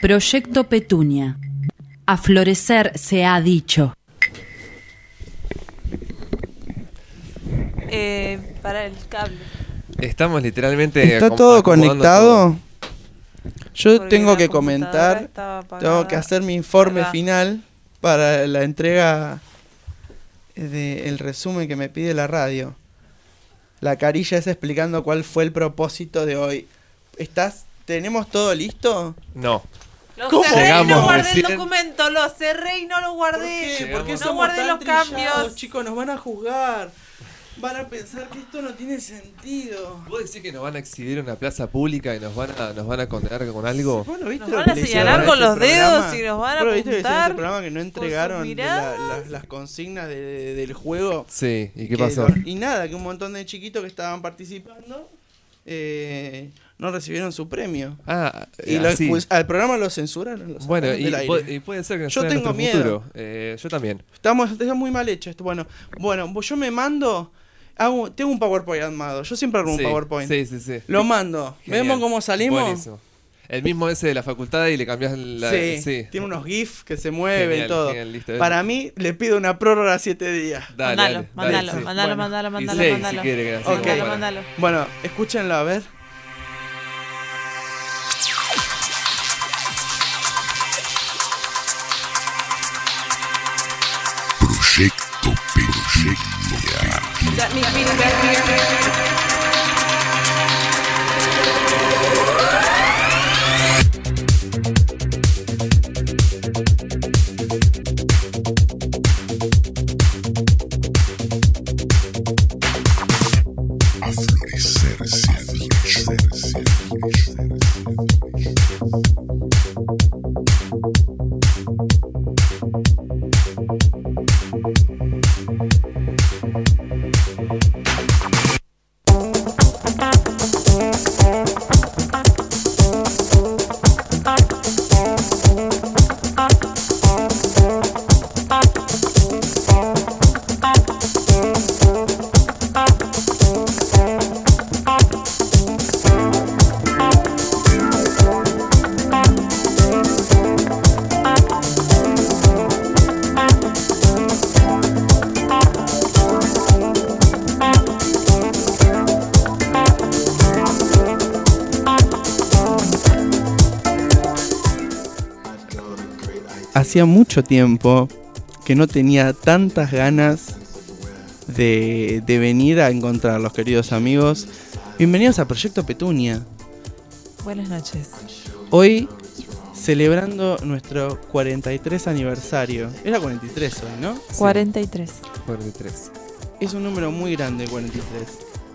Proyecto Petunia. A florecer se ha dicho. Para el cable. Estamos literalmente... ¿Está todo conectado? todo. Yo Porque tengo la que computadora comentar, estaba apagada. tengo que hacer mi informe ¿Verdad? final para la entrega del resumen que me pide la radio. La carilla es explicando cuál fue el propósito de hoy. ¿Tenemos todo listo? No. Lo ¿Cómo? cerré y Llegamos no guardé recién. el documento, lo cerré y no lo guardé. ¿Por qué No somos guardé tan los trillados, cambios. chicos? Nos van a juzgar. Van a pensar que esto no tiene sentido. ¿Vos decís que nos van a exhibir en una plaza pública y nos van a condenar con algo? ¿Vos no viste Nos lo van que a le señalar hicieron con a los este dedos programa? y nos van a ¿Vos no viste lo que hicieron a apuntar este programa que no entregaron sus miradas? las consignas del juego? Sí, ¿y qué Que pasó? y nada, que un montón de chiquitos que estaban participando no recibieron su premio. Ah, Y así. al programa lo censuraron. Lo Bueno, sacaron del aire. y puede ser que nos Yo sea en tengo nuestro miedo. futuro. Yo también. Está muy mal hecho esto. Bueno, yo me mando... tengo un PowerPoint armado. Yo siempre hago un Sí, PowerPoint. Sí. Lo mando. Genial. ¿Vemos cómo salimos? Buenísimo. El mismo ese de la facultad y le cambias la... Sí, tiene unos GIFs que se mueven Genial, y todo. genial, listo. Para mí, le pido una prórroga 7 días. Dale, Mándalo, sí. mándalo, Bueno, Y mándalo. 6 si quiere que así Ok. como para- Mándalo. Bueno, escúchenlo, a ver. Proyecto Petunia. That means meeting back here. A florecer se ha dicho. Hacía mucho tiempo que no tenía tantas ganas de venir a encontrarlos, queridos amigos. Bienvenidos a Proyecto Petunia. Buenas noches. Hoy, celebrando nuestro 43 aniversario. Era 43 hoy, ¿no? 43. 43. Es un número muy grande, 43.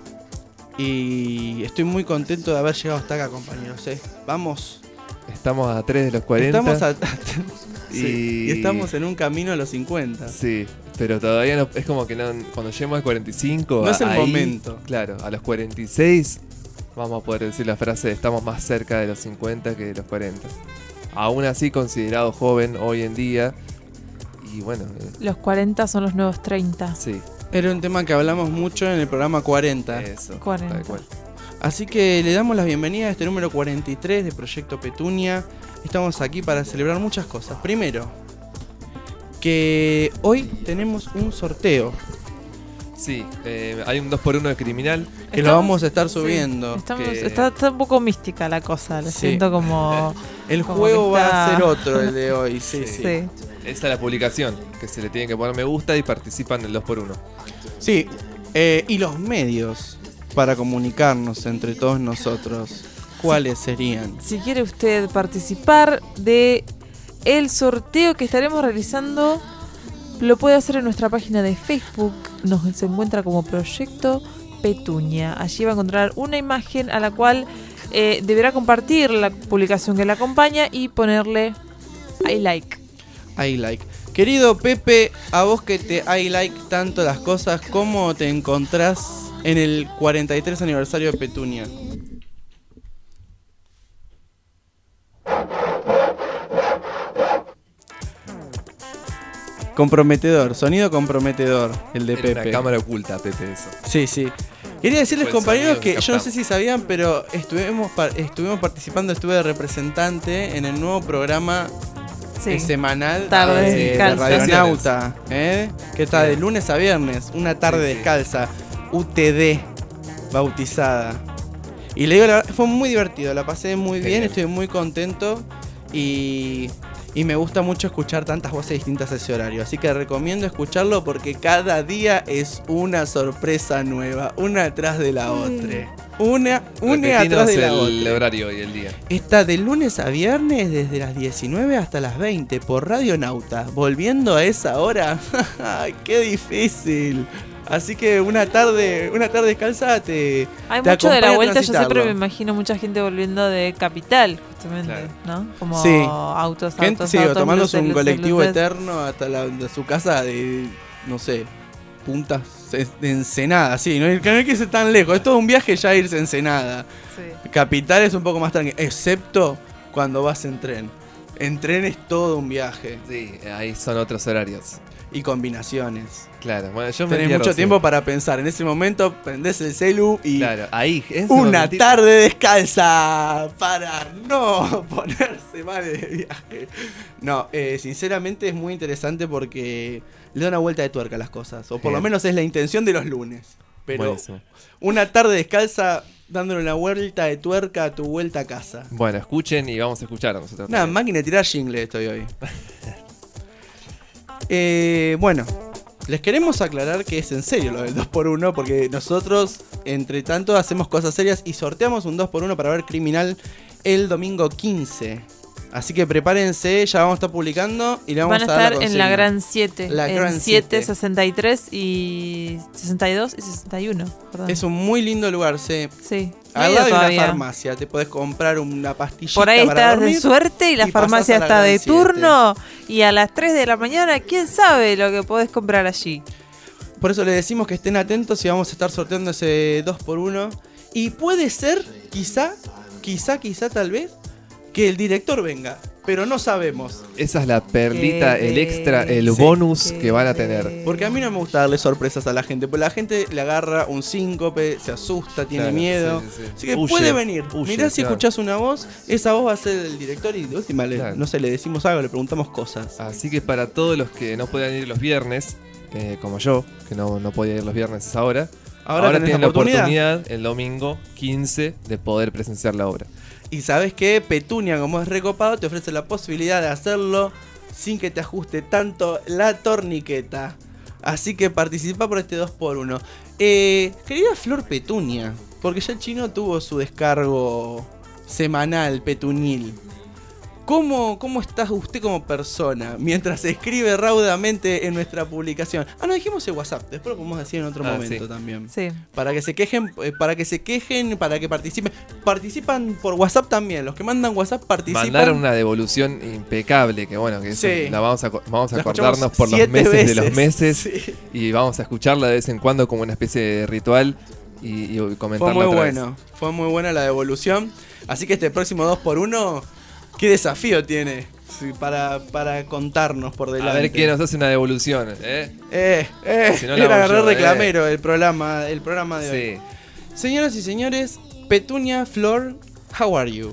Y estoy muy contento de haber llegado hasta acá, compañeros. Vamos. Estamos a 3 de los 40. Estamos Y- y estamos en un camino a los 50. Sí, pero todavía no, es como que no, cuando lleguemos al 45... No es el ahí, momento. Claro, a los 46 vamos a poder decir la frase estamos más cerca de los 50 que de los 40. Aún así considerado joven hoy en día. Y bueno, Los 40 son los nuevos 30. sí, Era un tema que hablamos mucho en el programa 40. eso. 40. Tal cual. Así que le damos la bienvenida a este número 43 de Proyecto Petunia. Estamos aquí para celebrar muchas cosas. Primero, que hoy tenemos un sorteo Sí, hay un 2x1 de criminal. que lo vamos a estar subiendo. que- Está un poco mística la cosa. Lo Sí. siento como... El como juego que va a está- ser otro, el de hoy. Sí, Sí. sí. Sí. Esa es la publicación, que se le tiene que poner me gusta y participan del 2x1. Sí, y los medios para comunicarnos entre todos nosotros, ¿cuáles serían? Si quiere usted participar de el sorteo que estaremos realizando, lo puede hacer en nuestra página de Facebook. Se encuentra como Proyecto Petunia. Allí va a encontrar una imagen a la cual deberá compartir la publicación que la acompaña y ponerle I like. I like. Querido Pepe, a vos que te I like tanto las cosas, ¿cómo te encontrás en el 43 aniversario de Petunia? Comprometedor, sonido comprometedor, el de Era Pepe. una cámara oculta, Pepe, eso. Sí, sí. Quería decirles, Pues compañeros, sonido que que yo no sé captamos. si sabían, pero estuvimos participando, estuve de representante en el nuevo programa Sí. semanal Tardes de descalzas. Radionauta, que está de lunes a viernes, una tarde Sí, sí. descalza, UTD, bautizada. Y le digo, la verdad, fue muy divertido, la pasé muy bien, Genial. estoy muy contento y me gusta mucho escuchar tantas voces distintas a ese horario. Así que recomiendo escucharlo porque cada día es una sorpresa nueva, una atrás de la otra. Una atrás de la el otra. horario y el día. Está de lunes a viernes desde las 19 hasta las 20 por Radionauta. Volviendo a esa hora, ¡ay, qué difícil! Así que una tarde descalza te Hay te mucho de la acompaña a vuelta, yo siempre transitarlo. me imagino mucha gente volviendo de Capital, justamente, Claro. ¿no? Como Sí. autos, Gente, autos, sí, o autos, tomándose luces, un luces, colectivo luces. eterno hasta de su casa de, no sé, puntas de Ensenada. Sí, no hay que irse tan lejos. Es todo un viaje ya irse a Ensenada. Sí. Capital es un poco más tranquilo, excepto cuando vas en tren. En tren es todo un viaje Sí, ahí son otros horarios. y combinaciones. Claro, bueno, yo me Tenés pierdo, mucho sí. tiempo para pensar. En ese momento prendés el celu y Claro, ahí. en ese una momentito. tarde descalza para no ponerse mal de viaje. No, sinceramente es muy interesante porque le da una vuelta de tuerca a las cosas. O por lo Bien. menos es la intención de los lunes. Pero Buenísimo. una tarde descalza dándole una vuelta de tuerca a tu vuelta a casa. Bueno, escuchen y vamos a escuchar nosotros. Una también. máquina de tirar jingle estoy hoy. Bueno, les queremos aclarar que es en serio lo del 2x1 porque nosotros, entre tanto, hacemos cosas serias y sorteamos un 2x1 para ver Criminal el domingo 15. Así que prepárense, ya vamos a estar publicando y le vamos Van a a dar estar la en la consigna. Gran 7, La en Gran 7, 7. 63 y 62 y 61. Perdón. Es un muy lindo lugar, sí. Sí, no he Al ido lado de una todavía. farmacia, te podés comprar una pastillita Por ahí para estás dormir. de suerte y la y pasás farmacia a la está Gran de 7. turno y a las 3 de la mañana, ¿quién sabe lo que podés comprar allí? Por eso les decimos que estén atentos y vamos a estar sorteando ese 2x1. Y puede ser, quizá, tal vez, que el director venga. Pero no sabemos. Esa es la perlita, Que el extra, el sí, bonus que van a tener. Porque a mí no me gusta darle sorpresas a la gente. Porque la gente le agarra un síncope, se asusta, tiene Claro, miedo. sí, sí, sí. Así que Huye, puede venir. huye, Mirá si claro. escuchás una voz, esa voz va a ser el director y de última, Claro. no sé, le decimos algo, le preguntamos cosas. Así que para todos los que no puedan ir los viernes, como yo, que no podía ir los viernes a esa hora, ahora tenés tienen la oportunidad el domingo 15 de poder presenciar la obra. Y sabes que Petunia, como es recopado, te ofrece la posibilidad de hacerlo sin que te ajuste tanto la torniqueta. Así que participa por este 2x1. Querida Flor Petunia, porque ya el chino tuvo su descargo semanal petunil. ¿Cómo está usted como persona mientras escribe raudamente en nuestra publicación? Ah, no, dijimos el WhatsApp, después lo podemos decir en otro momento sí. también. Sí. Para que se quejen, para que participen. Participan por WhatsApp también. Los que mandan WhatsApp participan. Mandaron una devolución impecable, que bueno, que eso Sí. la vamos a La acordarnos escuchamos por los 7 meses de los veces. meses Sí. y vamos a escucharla de vez en cuando como una especie de ritual y Fue comentarla muy otra vez. bueno. Fue muy buena la devolución. Así que este próximo 2x1, ¿qué desafío tiene? Sí, para contarnos por delante. A ver quién nos hace una devolución, Si no la era hago agarrar yo, reclamero el programa de hoy. Sí. Señoras y señores, Petunia, Flor, how are you?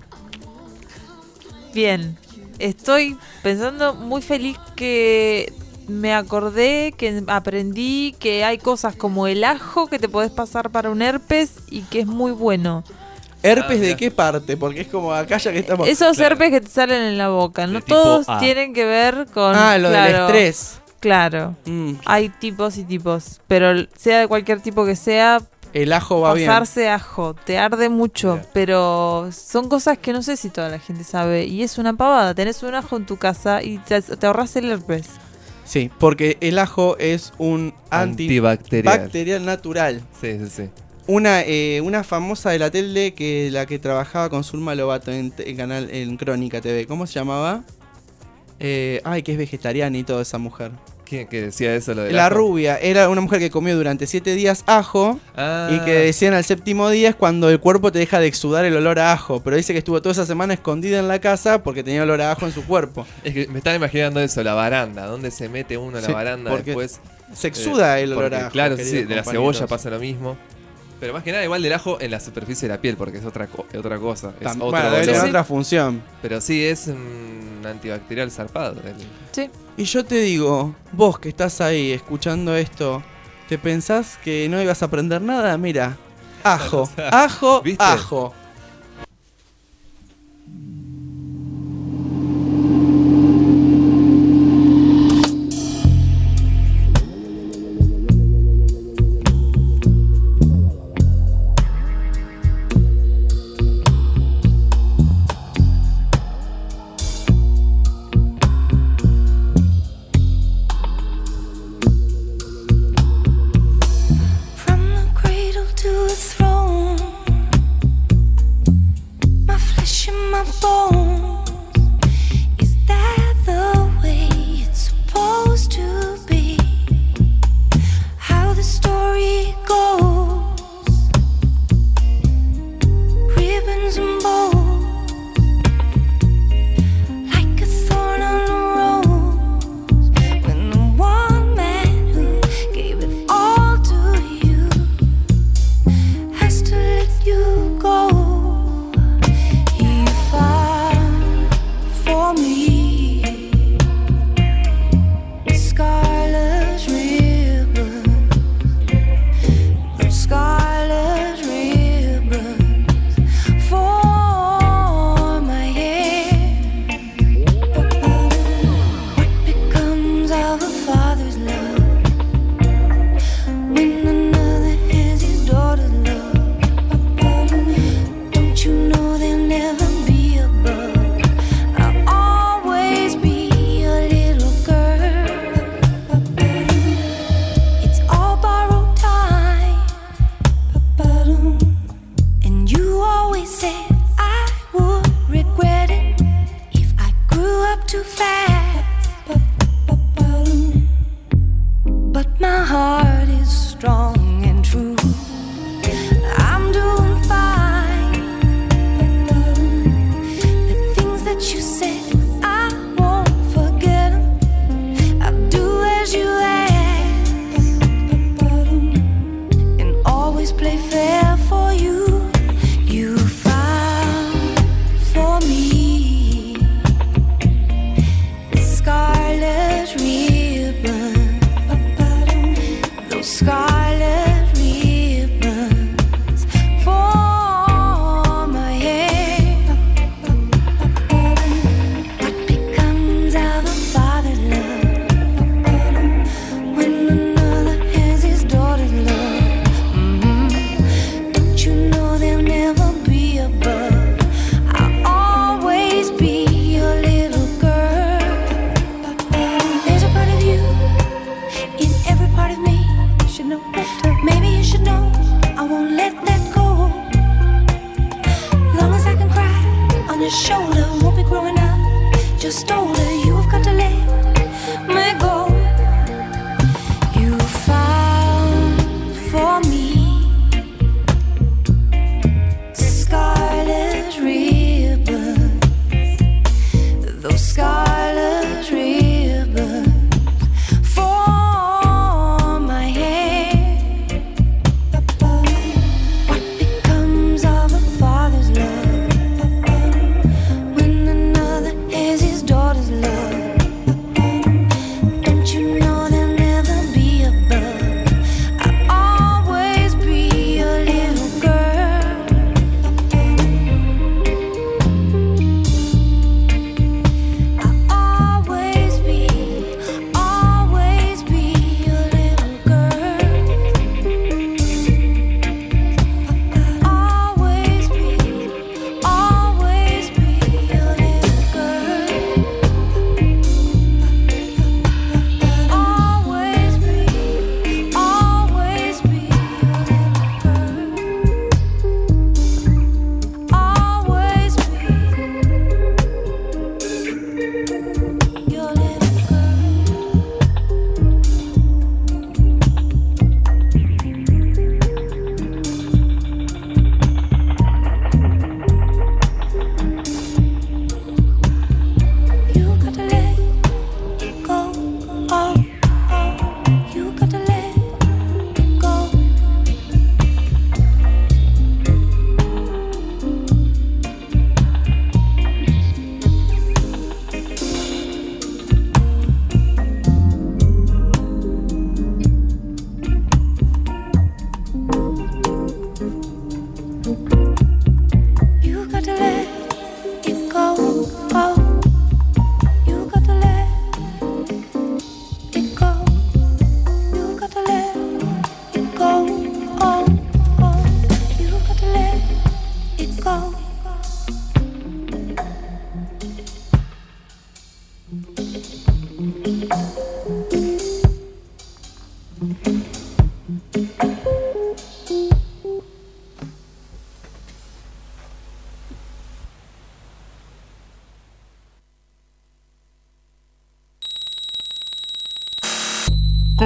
Bien, estoy pensando muy feliz que me acordé, que aprendí que hay cosas como el ajo que te podés pasar para un herpes y que es muy bueno. ¿Herpes de mirá. qué parte? Porque es como acá ya que estamos... Esos claro. herpes que te salen en la boca, no De tipo todos A. tienen que ver con... lo del claro, estrés. Claro, hay tipos y tipos, pero sea de cualquier tipo que sea, El ajo va bien. pasarse ajo, te arde mucho, Mirá. pero son cosas que no sé si toda la gente sabe y es una pavada. Tenés un ajo en tu casa y te ahorras el herpes. Sí, porque el ajo es un Antibacterial. antibacterial natural. Sí, sí, sí. Una famosa de la tele que la que trabajaba con Zulma Lobato en Crónica TV. ¿Cómo se llamaba? Que es vegetariana y toda esa mujer. ¿Quién que decía eso? Lo del La ajo? rubia era una mujer que comió durante 7 días ajo Ah, y que decían al séptimo día es cuando el cuerpo te deja de exudar el olor a ajo. Pero dice que estuvo toda esa semana escondida en la casa porque tenía olor a ajo en su cuerpo. es que me estaba imaginando eso, la baranda. ¿Dónde se mete uno a la Sí, baranda porque después? Se exuda el olor Porque, a ajo. claro, queridos sí, de la compañeros. cebolla pasa lo mismo. Pero más que nada igual del ajo en la superficie de la piel, porque es otra cosa. Es otro Bueno, debe olor. tener Sí. otra función. Pero sí, es un antibacterial zarpado. Sí. Y yo te digo, vos que estás ahí escuchando esto, ¿te pensás que no ibas a aprender nada? Mira, ajo, O sea, ajo, ¿viste? ajo. From the cradle to the throne, my flesh and my bones. Is that the way it's supposed to be? How the story goes, ribbons and bows, like a thorn on a rose. When the one man who gave it all to you has to let you go, he found for me scarlet ribbons, those scarlet ribbons for my hair. What becomes of a father's love when another has his daughter's love? Don't you know there'll never be above? I'll always be a little girl. It's all borrowed time. And you always said I would regret it if I grew up too fast. But my heart is strong and true. I'm doing fine. The things that you said, I won't forget 'em. I'll do as you ask and always play fair for you. You found for me scarlet ribbon, those scarlet ribbons for my hair. What becomes of a father's love when another has his daughter's love? Don't you know there'll never be above? I'll always be your little girl. There's a part of you in every part of me. You should know better. Maybe you should know I won't let that go. Long as I can cry on your shoulder, won't be growing up, just older. You've got to let me go. You found for me scarlet ribbons, those scarlet ribbons for my hair. What becomes of a father's love when another has his daughter's love?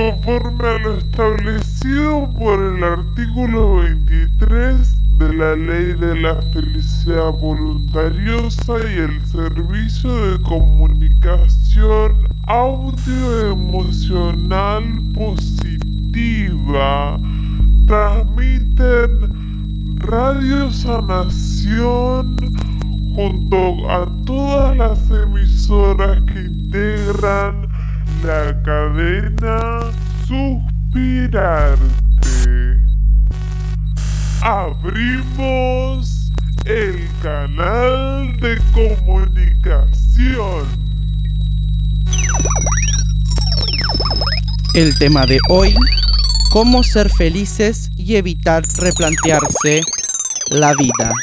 conforme a lo establecido por el artículo 23 de la Ley de la Felicidad Voluntariosa y el Servicio de Comunicación Audioemocional Positiva, transmiten Radio Sanación junto a todas las emisoras que integran la cadena Suspirarte. Abrimos el canal de comunicación. El tema de hoy: cómo ser felices y evitar replantearse la vida.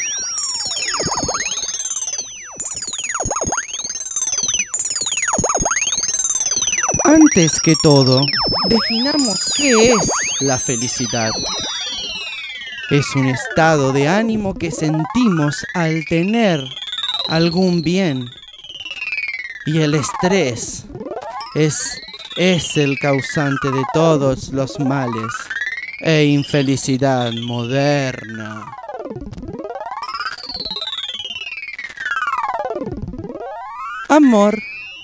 Antes que todo, definamos qué es la felicidad. Es un estado de ánimo que sentimos al tener algún bien. Y el estrés es el causante de todos los males e infelicidad moderna. Amor,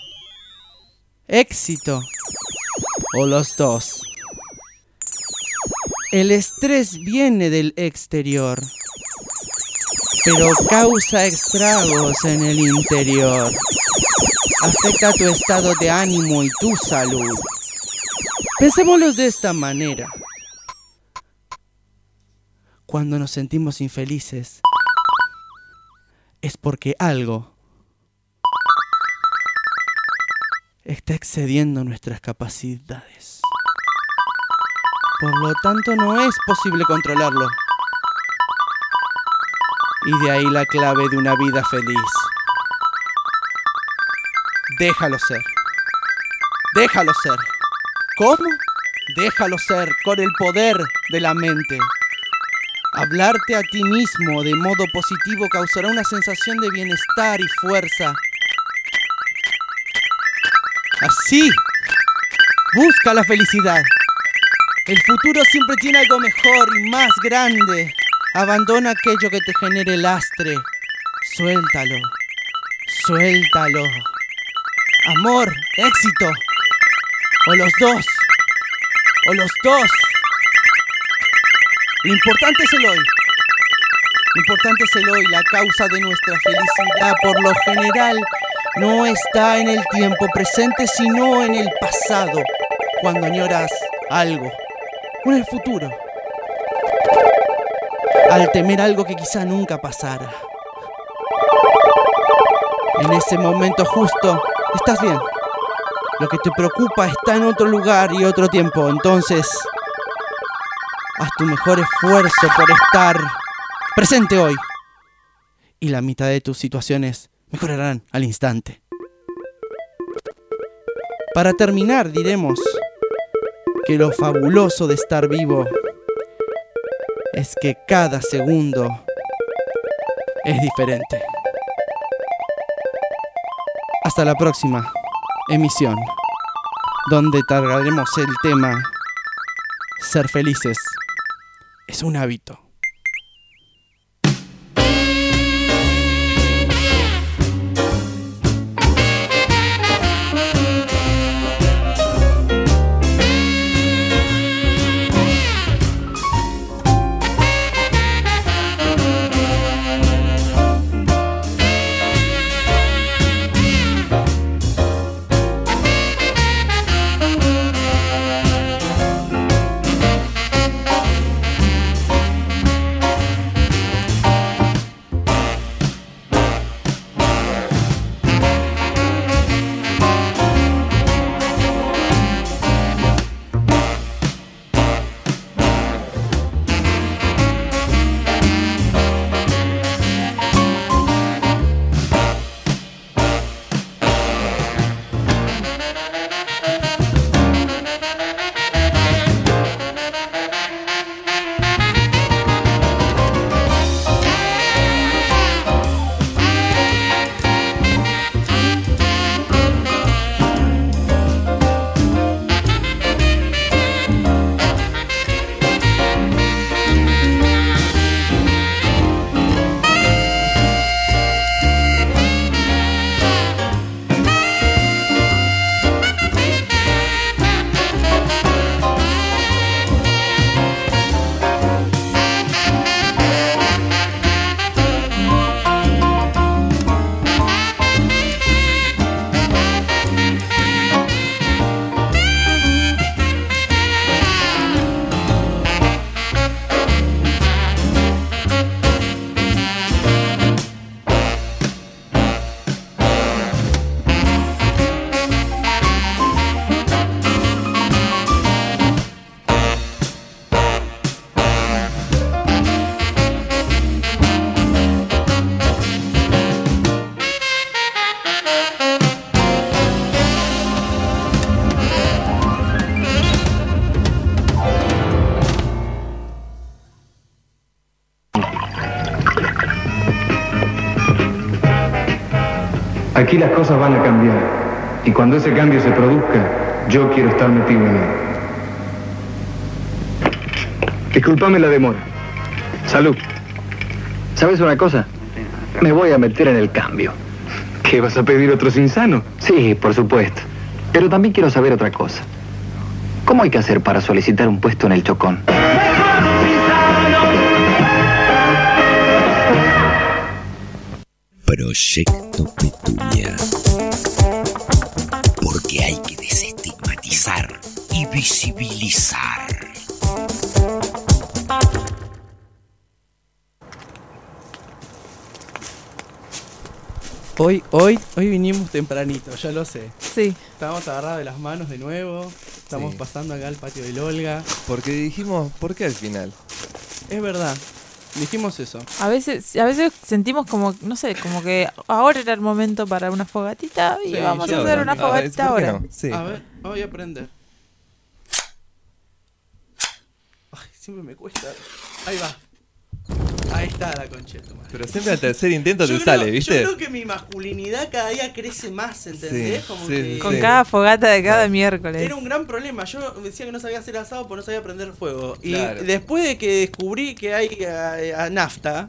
éxito o los dos. El estrés viene del exterior, pero causa estragos en el interior. Afecta tu estado de ánimo y tu salud. Pensémoslo de esta manera. Cuando nos sentimos infelices, es porque algo está excediendo nuestras capacidades. Por lo tanto, no es posible controlarlo. Y de ahí la clave de una vida feliz. Déjalo ser. Déjalo ser. ¿Cómo? Déjalo ser con el poder de la mente. Hablarte a ti mismo de modo positivo causará una sensación de bienestar y fuerza. Así, busca la felicidad. El futuro siempre tiene algo mejor y más grande. Abandona aquello que te genere lastre. Suéltalo. Suéltalo. Amor, éxito. O los dos. O los dos. Lo importante es el hoy. Lo importante es el hoy. La causa de nuestra felicidad, por lo general, no está en el tiempo presente, sino en el pasado, cuando añoras algo, o en el futuro, al temer algo que quizá nunca pasara. En ese momento justo, estás bien. Lo que te preocupa está en otro lugar y otro tiempo, entonces haz tu mejor esfuerzo por estar presente hoy. Y la mitad de tus situaciones mejorarán al instante. Para terminar, diremos que lo fabuloso de estar vivo es que cada segundo es diferente. Hasta la próxima emisión, donde trataremos el tema ser felices es un hábito. Aquí las cosas van a cambiar. Y cuando ese cambio se produzca, yo quiero estar metido en él. Disculpame la demora. Salud. ¿Sabes una cosa? Me voy a meter en el cambio. ¿Qué, vas a pedir otros insanos? Sí, por supuesto. Pero también quiero saber otra cosa. ¿Cómo hay que hacer para solicitar un puesto en el Chocón? Proyecto Petunia. Porque hay que desestigmatizar y visibilizar. Hoy vinimos tempranito, ya lo sé. Sí. Estamos agarrados de las manos de nuevo. Estamos Sí. pasando acá al patio del Olga. Porque dijimos, ¿por qué al final? Es verdad, dijimos eso. A veces sentimos como, no sé, como que ahora era el momento para una fogatita y Sí, vamos yo a hacer también. una fogatita ¿por qué ahora. no? Sí. A ver, voy a aprender. Ay, siempre me cuesta. Ahí va. Ahí está la concheta. Pero siempre al tercer intento Yo te creo- sale, ¿viste? Yo creo que mi masculinidad cada día crece más, ¿entendés? Sí, Como sí, que Con sí. cada fogata de cada miércoles. era un gran problema. Yo decía que no sabía hacer asado porque no sabía prender fuego. Y Claro. después de que descubrí que hay a nafta,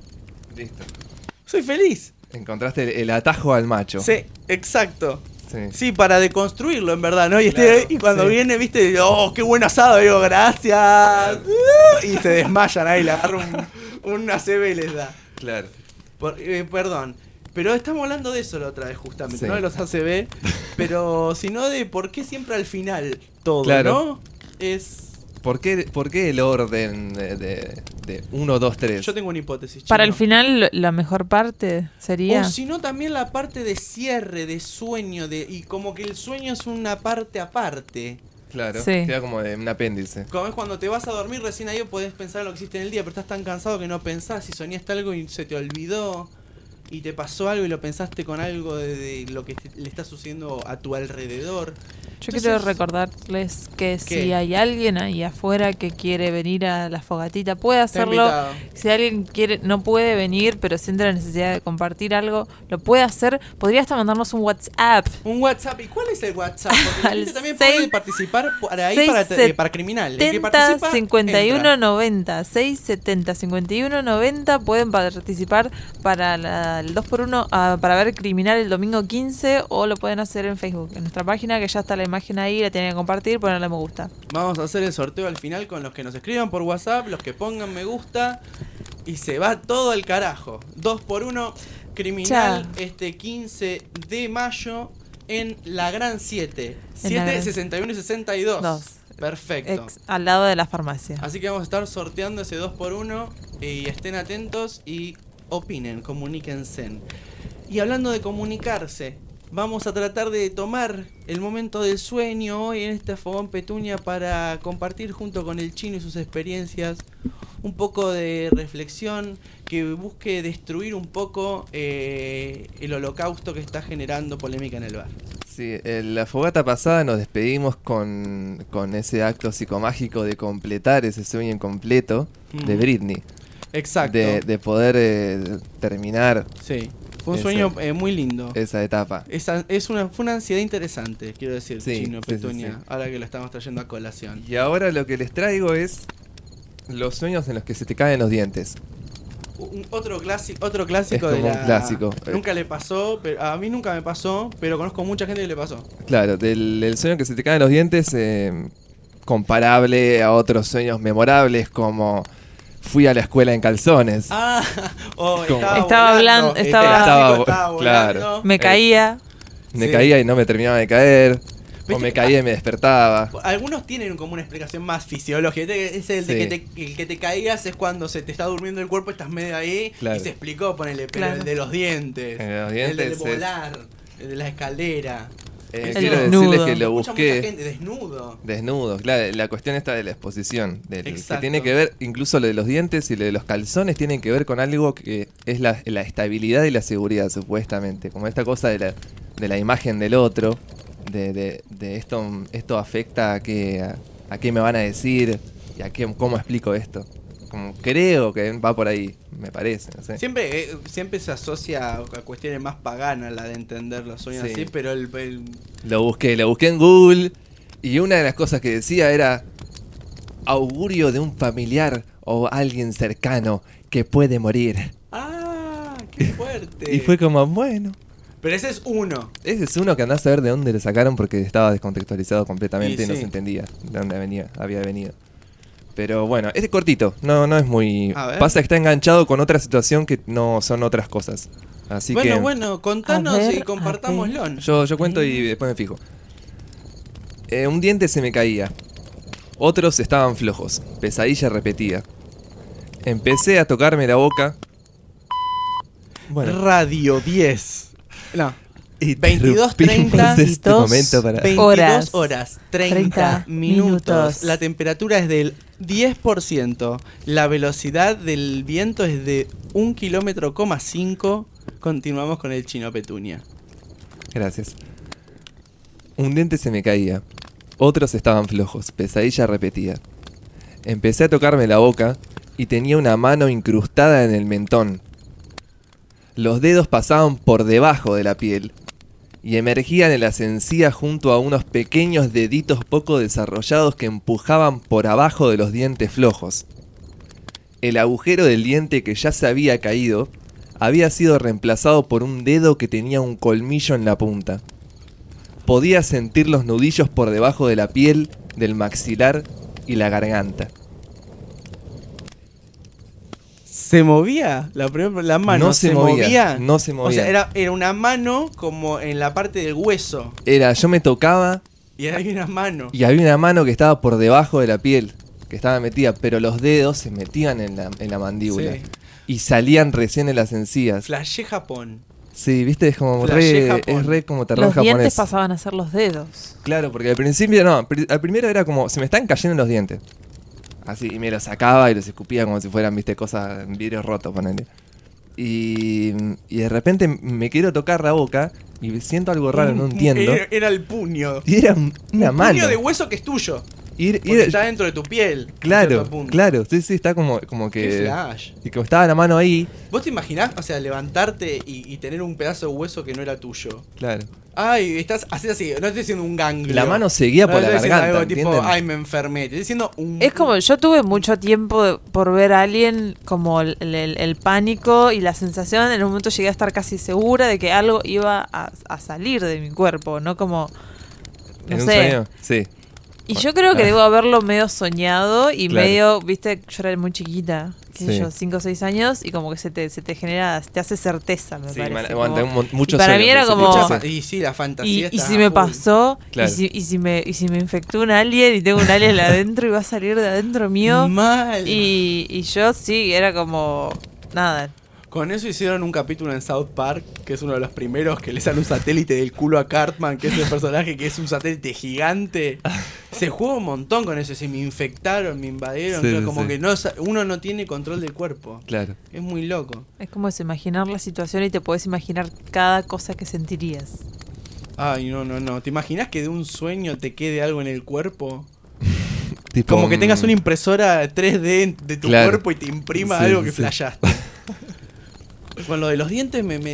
Listo. soy feliz. Encontraste el atajo al macho. Sí, exacto. Sí. Sí, para deconstruirlo en verdad, ¿no? Y, Claro, y cuando sí. viene, viste, oh, qué buen asado, digo, gracias. Y se desmayan ahí, le agarro un ACB y les da. Claro. Perdón. Pero estamos hablando de eso la otra vez, justamente, Sí. no de los ACB, pero sino de por qué siempre al final todo, Claro. ¿no? Es... ¿Por qué el orden de 1, 2, 3? Yo tengo una hipótesis. Para Chino. el final, la mejor parte sería. O si no, también la parte de cierre, de sueño, y como que el sueño es una parte aparte. Claro, Sí. queda como de un apéndice. Como es cuando te vas a dormir, recién ahí podés pensar en lo que hiciste en el día, pero estás tan cansado que no pensás y soñaste algo y se te olvidó y te pasó algo y lo pensaste con algo de lo que le está sucediendo a tu alrededor. Yo Entonces- quiero recordarles que ¿Qué? si hay alguien ahí afuera que quiere venir a la fogatita, puede Está hacerlo. invitado. Si alguien quiere, no puede venir, pero siente la necesidad de compartir algo, lo puede hacer. Podría hasta mandarnos un WhatsApp. Un WhatsApp. ¿Y cuál es el WhatsApp? Porque la Al gente también 6 puede participar por ahí 6 para criminal. El que 70 participa, 51 entra. 90 670 51 90 pueden participar para el 2x1 para ver Criminal el domingo 15 o lo pueden hacer en Facebook, en nuestra página que ya está la imagen ahí, la tienen que compartir, ponerle me gusta. Vamos a hacer el sorteo al final con los que nos escriban por WhatsApp, los que pongan me gusta y se va todo al carajo. 2x1 criminal este 15 de mayo en la Gran 7. En la 7, Gran- 61 y 62. Dos. Perfecto. Al lado de la farmacia. Así que vamos a estar sorteando ese 2x1 y estén atentos y opinen, comuníquense. Y hablando de comunicarse, vamos a tratar de tomar el momento del sueño hoy en este Fogón Petunia para compartir junto con el Chino y sus experiencias un poco de reflexión que busque destruir un poco el holocausto que está generando polémica en el bar. Sí, en la fogata pasada nos despedimos con ese acto psicomágico de completar ese sueño incompleto de Britney. Exacto. De poder terminar Sí. Fue un ese- sueño muy lindo. esa etapa. Fue una ansiedad interesante, quiero decir, Sí, Chino, sí, sí, Petunia, sí. ahora que lo estamos trayendo a colación. Y ahora lo que les traigo es los sueños en los que se te caen los dientes. Otro clásico Es de como la... un clásico. Nunca le pasó, pero a mí nunca me pasó, pero conozco mucha gente que le pasó. Claro, del sueño que se te caen los dientes, comparable a otros sueños memorables como fui a la escuela en calzones. Ah, Estaba volando. Claro. volando. Me caía. Me Sí. caía y no me terminaba de caer. O ¿Viste? me caía y me despertaba. Algunos tienen como una explicación más fisiológica. Es el de Sí. el que te caías es cuando se te está durmiendo el cuerpo, estás medio ahí Claro. y se explicó, ponele, pero Claro. el de los dientes, El de los el de dientes es- volar, el de la escalera. El Quiero desnudo. decirles que lo Escucha mucha busqué gente desnudo. desnudo. Claro, la cuestión está de la exposición. Que Exacto. tiene que ver, incluso lo de los dientes y lo de los calzones, tienen que ver con algo que es la estabilidad y la seguridad, supuestamente. Como esta cosa de la imagen del otro. De esto afecta a qué me van a decir y cómo explico esto. Como creo que va por ahí, me parece, no sé. Siempre se asocia a cuestiones más paganas la de entender los sueños Sí. así, pero Lo busqué en Google y una de las cosas que decía era augurio de un familiar o alguien cercano que puede morir. ¡Ah! ¡Qué fuerte! Y fue como, bueno. Pero ese es uno. Ese es uno que andás a ver de dónde lo sacaron porque estaba descontextualizado completamente y no sí. se entendía de dónde había venido. Pero bueno, es cortito, no es muy... A ver. Pasa que está enganchado con otra situación que no son otras cosas. Así que Bueno, contanos A ver, y compartámoslo. yo cuento y después me fijo. Un diente se me caía. Otros estaban flojos. Pesadilla repetida. Empecé a tocarme la boca. Bueno, Radio 10. No. interrumpimos 22:30 este momento para... 22 horas 30 30 minutos. minutos. La temperatura es del 10%. La velocidad del viento es de 1,5 km. Continuamos con el Chino Petunia. Gracias. Un diente se me caía. Otros estaban flojos. Pesadilla repetida. Empecé a tocarme la boca y tenía una mano incrustada en el mentón. Los dedos pasaban por debajo de la piel y emergían en las encías junto a unos pequeños deditos poco desarrollados que empujaban por abajo de los dientes flojos. El agujero del diente que ya se había caído había sido reemplazado por un dedo que tenía un colmillo en la punta. Podía sentir los nudillos por debajo de la piel, del maxilar y la garganta. ¿Se movía? La mano No se movía, no se O sea, movía. era una mano como en la parte del hueso. Yo me tocaba Y ahí una mano. y había una mano que estaba por debajo de la piel, que estaba metida, pero los dedos se metían en la mandíbula. Sí. Y salían recién en las encías. Flashé Japón. Sí, viste, es como Flashé re, Japón. es re como terror Los japonés. dientes pasaban a ser los dedos. Claro, porque al principio no, al primero era como, se me están cayendo los dientes. Así, y me los sacaba y los escupía como si fueran, viste, cosas, vidrios rotos, ponele. Y de repente me quiero tocar la boca y siento algo raro, no entiendo. Era el puño. Y era una un mano. puño de hueso que es tuyo. Y Porque está dentro de tu piel. en claro, cierto punto. claro, sí, está como Qué que... flash. Y como estaba la mano ahí, ¿Vos te imaginás, o sea, levantarte y tener un pedazo de hueso que no era tuyo? claro. Ay, estás así, no estoy diciendo un ganglio. La mano seguía por la estoy diciendo garganta, algo tipo, ¿entienden? ay, me enfermé. Te estoy diciendo un... Es como, yo tuve mucho tiempo por ver a alguien, como el pánico y la sensación, en un momento llegué a estar casi segura de que algo iba a salir de mi cuerpo, ¿no? Como, no ¿En un sé. sueño? Sí. Y yo creo que debo haberlo medio soñado y Claro. medio, viste, yo era muy chiquita, qué sé Sí. yo, 5 o 6 años, y como que se te genera, te hace certeza, me Sí, parece. aguanta como- muchos y para mí sueños, era sí, como- muchas- Y sí, la fantasía Y está si me a full. pasó, Claro. y si me infectó un alien y tengo un alien adentro y va a salir de adentro mío. Mal. Y yo sí, era como, nada. Con eso hicieron un capítulo en South Park, que es uno de los primeros, que le sale un satélite del culo a Cartman, que es el personaje que es un satélite gigante. Se juega un montón con eso, se me infectaron, me invadieron, Sí, claro, sí, como sí. que uno no tiene control del cuerpo. Claro. Es muy loco. Es como es imaginar la situación y te puedes imaginar cada cosa que sentirías. Ay, no. ¿Te imaginas que de un sueño te quede algo en el cuerpo? Tipo, Como que tengas una impresora 3D de tu Claro. cuerpo y te imprima Sí, algo que sí. flashaste. Con lo de los dientes me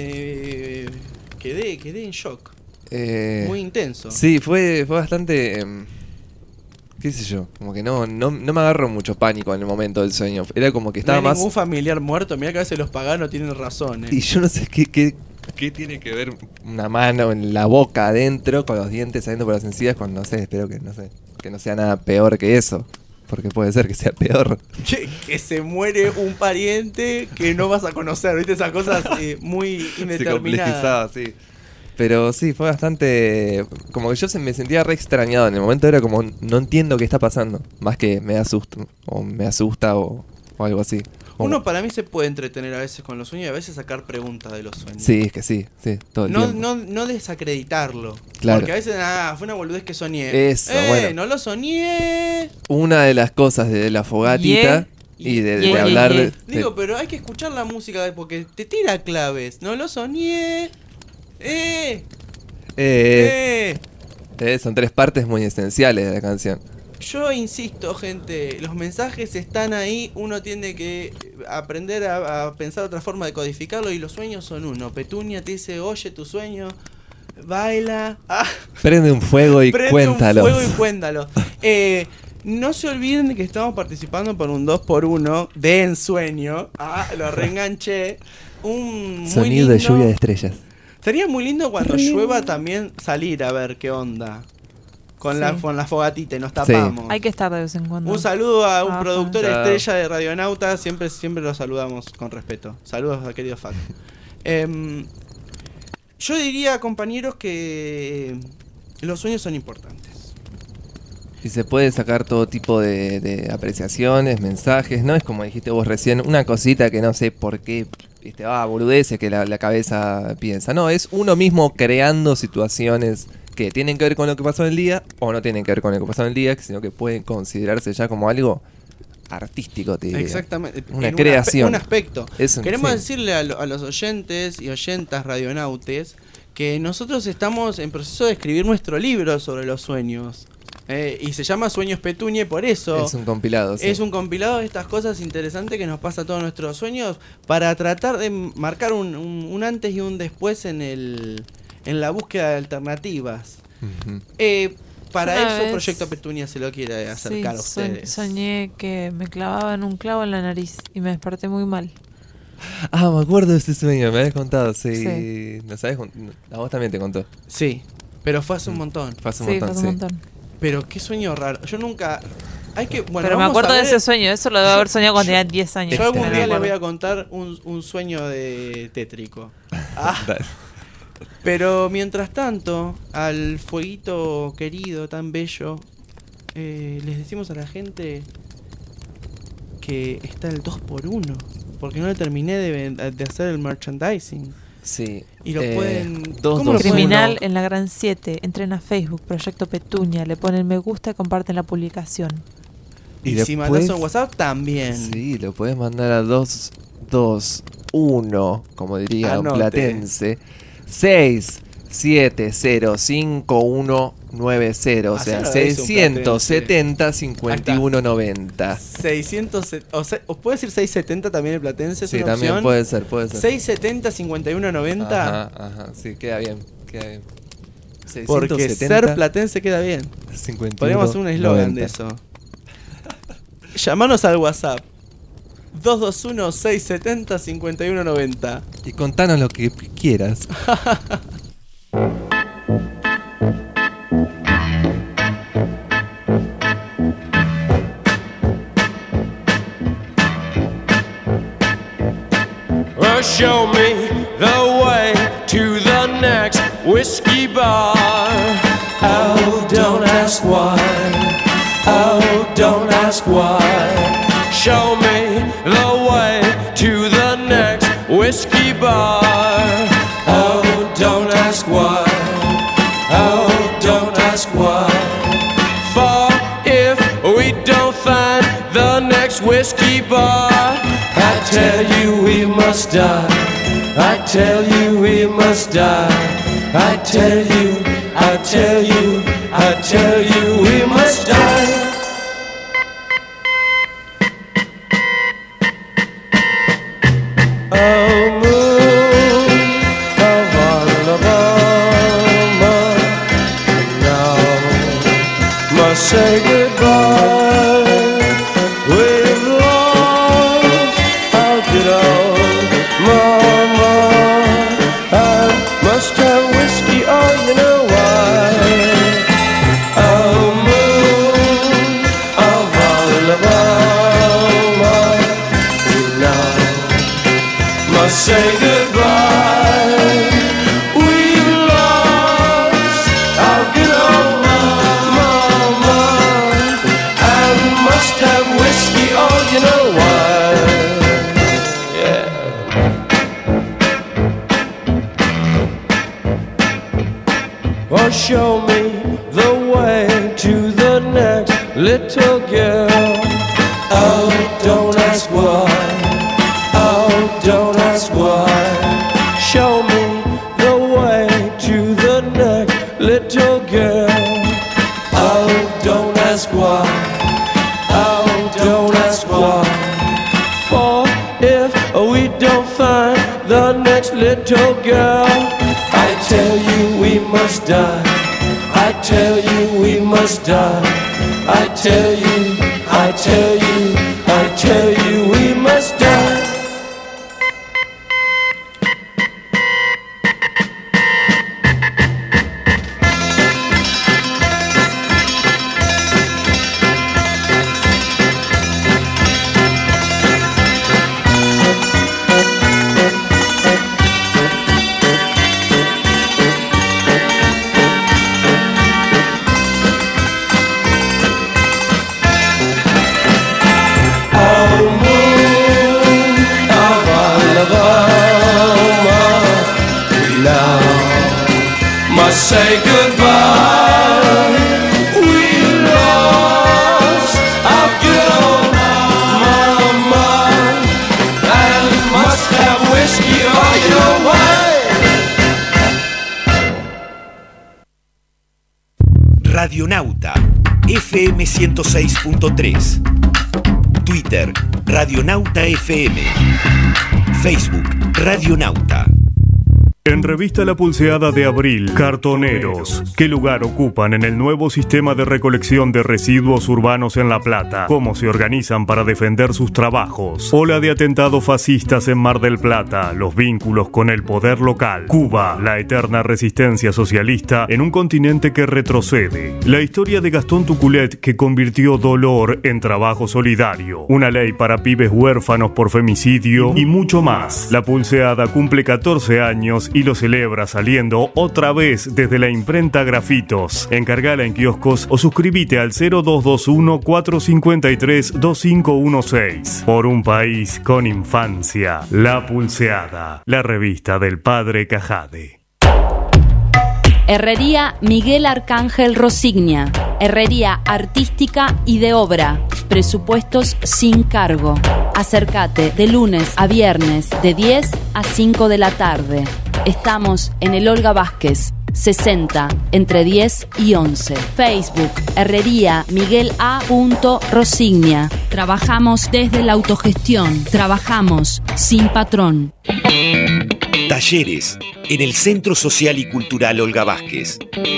quedé en shock. Muy intenso. Sí, fue bastante... qué sé yo, como que no me agarró mucho pánico en el momento del sueño. Era como que No estaba hay más... ningún familiar muerto. Mira que a veces los paganos tienen razón. Y yo no sé qué tiene que ver una mano en la boca adentro con los dientes saliendo por las encías cuando, no sé, espero que no sea nada peor que eso. Porque puede ser que sea peor. Que se muere un pariente que no vas a conocer. ¿Viste? Esas cosas muy Sí, indeterminadas. complejizado, sí. Pero sí, fue bastante... Como que yo me sentía re extrañado. En el momento era como, no entiendo qué está pasando. Más que me asusto. O me asusta o algo así. Como- Uno para mí se puede entretener a veces con los sueños y a veces sacar preguntas de los sueños. Sí, es que sí, todo el tiempo. No desacreditarlo. Claro. Porque a veces, fue una boludez que soñé. Eso, bueno. No lo soñé. Una de las cosas de la fogatita y de hablar de... Digo, pero hay que escuchar la música porque te tira claves. No lo soñé. son 3 partes muy esenciales de la canción. Yo insisto, gente, los mensajes están ahí, uno tiene que aprender a pensar otra forma de codificarlo y los sueños son uno. Petunia te dice, oye tu sueño, baila, Prende un fuego y prende cuéntalo. un fuego y cuéntalo. No se olviden de que estamos participando por un 2x1 de ensueño. Lo reenganché. Un muy Sonido de lindo. lluvia de estrellas. Sería muy lindo cuando llueva también salir a ver qué onda. Con Sí. la fogatita y nos tapamos. Hay que estar de vez en cuando. Un saludo a un Ajá. productor Chao. estrella de Radionauta. Siempre lo saludamos con respeto. Saludos a querido Fac. Yo diría, compañeros, que los sueños son importantes. Y se puede sacar todo tipo de apreciaciones, mensajes, ¿no? Es como dijiste vos recién, una cosita que no sé por qué, viste, boludece que la cabeza piensa. No, es uno mismo creando situaciones que tienen que ver con lo que pasó en el día o no tienen que ver con lo que pasó en el día, sino que pueden considerarse ya como algo artístico, te diría. Exactamente. Una En creación. Un aspecto. Sí. Queremos decirle a los oyentes y oyentas radionautes que nosotros estamos en proceso de escribir nuestro libro sobre los sueños. Y se llama Sueños Petunia por eso. Es un compilado, sí. Es un compilado de estas cosas interesantes que nos pasa a todos nuestros sueños para tratar de marcar un antes y un después en la búsqueda de alternativas. Ujú. Para Una eso vez- Proyecto Petunia se lo quiere acercar a ustedes. Soñé que me clavaban un clavo en la nariz y me desperté muy mal. Me acuerdo de ese sueño, me habías contado, sí. Sí. ¿No sabes? A vos también te contó. Sí, pero fue hace un montón. Fue hace un Sí, montón, fue hace un montón. Pero qué sueño raro. Yo nunca... Bueno, Pero me vamos acuerdo a de ver- ese sueño. Eso lo debo haber soñado cuando tenía 10 años. Yo algún Me día les acuerdo. voy a contar un sueño de tétrico. Dale. Pero mientras tanto, al fueguito querido, tan bello, les decimos a la gente que está el 2x1. Porque no le terminé de hacer el merchandising. Sí. Y lo pueden... 2, ¿cómo lo pueden- Criminal en la Gran 7. Entren a Facebook, Proyecto Petunia. Le ponen me gusta y comparten la publicación. Y si después- mandas un WhatsApp, también. Sí, lo puedes mandar a 221, como diría un Anote. platense. 6705190, o sea, Hacelo de eso, un 670 5190. 600... O puede decir 670 también el platense, es Sí, una también opción. puede ser, puede ser. 670 5190. Ajá, sí, queda bien, queda bien. Porque 670, ser platense queda bien. 51, Podríamos hacer un eslogan 90. de eso. Llamanos al WhatsApp 221-670-5190. Y contanos lo que quieras. Well, show me the way to the next whiskey bar. Oh, don't ask why. Oh, don't ask why. Show me the way to the next whiskey bar. Oh, don't ask why. Oh, don't ask why. For if we don't find the next whiskey bar, I tell you we must die. I tell you we must die. I tell you, I tell you, I tell you we must die. Oh, moon of Alabama, now must say goodbye. We've lost our good old mama. I must have whiskey, oh, you know why. Oh, moon of Alabama, now must say goodbye. We've lost our good old mama. I must have whiskey, oh, you know why. Yeah. Or show me the way to the next little girl. Oh, don't ask why. Oh, don't ask why. Show me the way to the next little girl. Oh, don't ask why. little girl. I tell you we must die. I tell you we must die. I tell you, I tell you, I tell you we must die. Say goodbye. We lost our good old mama and must have whiskey on your way. Radionauta FM 106.3. Twitter Radionauta FM. Facebook Radionauta. En Revista La Pulseada de abril, cartoneros. ¿Qué lugar ocupan en el nuevo sistema de recolección de residuos urbanos en La Plata? ¿Cómo se organizan para defender sus trabajos? Ola de atentados fascistas en Mar del Plata. Los vínculos con el poder local. Cuba, la eterna resistencia socialista en un continente que retrocede. La historia de Gastón Tuculet que convirtió dolor en trabajo solidario. Una ley para pibes huérfanos por femicidio y mucho más. La Pulseada cumple 14 años y lo celebra saliendo otra vez desde la imprenta Grafitos. Encargala en kioscos o suscríbete al 0221 453 2516. Por un país con infancia. La Pulseada, la revista del padre Cajade. Herrería Miguel Arcángel Rosignia. Herrería artística y de obra. Presupuestos sin cargo. Acércate de lunes a viernes de 10 a 5 de la tarde. Estamos en el Olga Vázquez, 60, entre 10 y 11. Facebook, Herrería Miguel A. Rosignia. Trabajamos desde la autogestión. Trabajamos sin patrón. Talleres en el Centro Social y Cultural Olga Vázquez.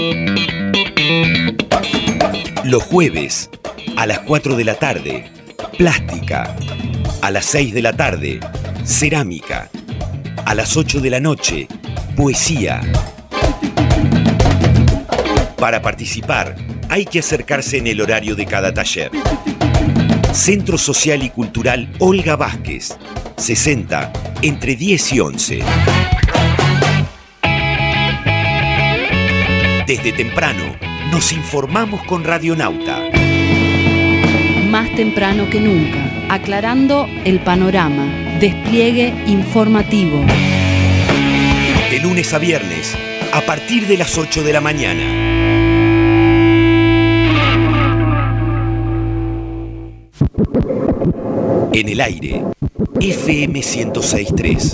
Los jueves a las 4 de la tarde, plástica. A las 6 de la tarde, cerámica. A las 8 de la noche, poesía. Para participar, hay que acercarse en el horario de cada taller. Centro Social y Cultural Olga Vázquez, 60, entre 10 y 11. Desde temprano, nos informamos con Radionauta. Más temprano que nunca, aclarando el panorama. Despliegue informativo. De lunes a viernes, a partir de las 8 de la mañana. En el aire, FM 106.3.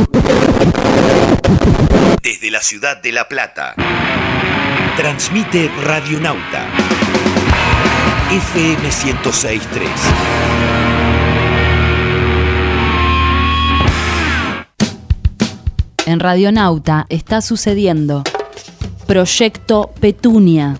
Desde la ciudad de La Plata, transmite Radionauta, FM 106.3. En Radionauta está sucediendo Proyecto Petunia.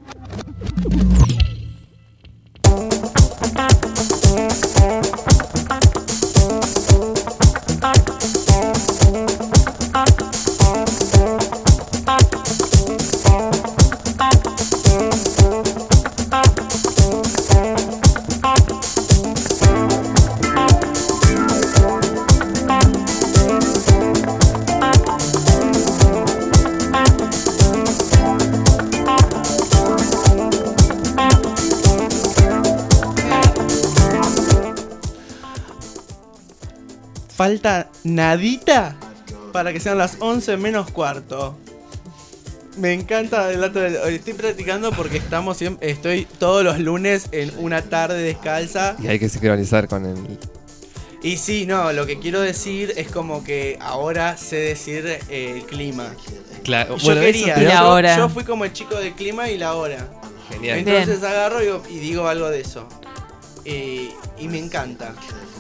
Falta nadita para que sean las 11 menos cuarto. Me encanta el dato. Estoy practicando porque estoy todos los lunes en una tarde descalza. Y hay que sincronizar con el... Y sí, no, lo que quiero decir es como que ahora sé decir el clima. Claro, yo bueno, quería, y la hora. Yo fui como el chico del clima y la hora. Genial. Entonces agarro y digo algo de eso. Y me encanta.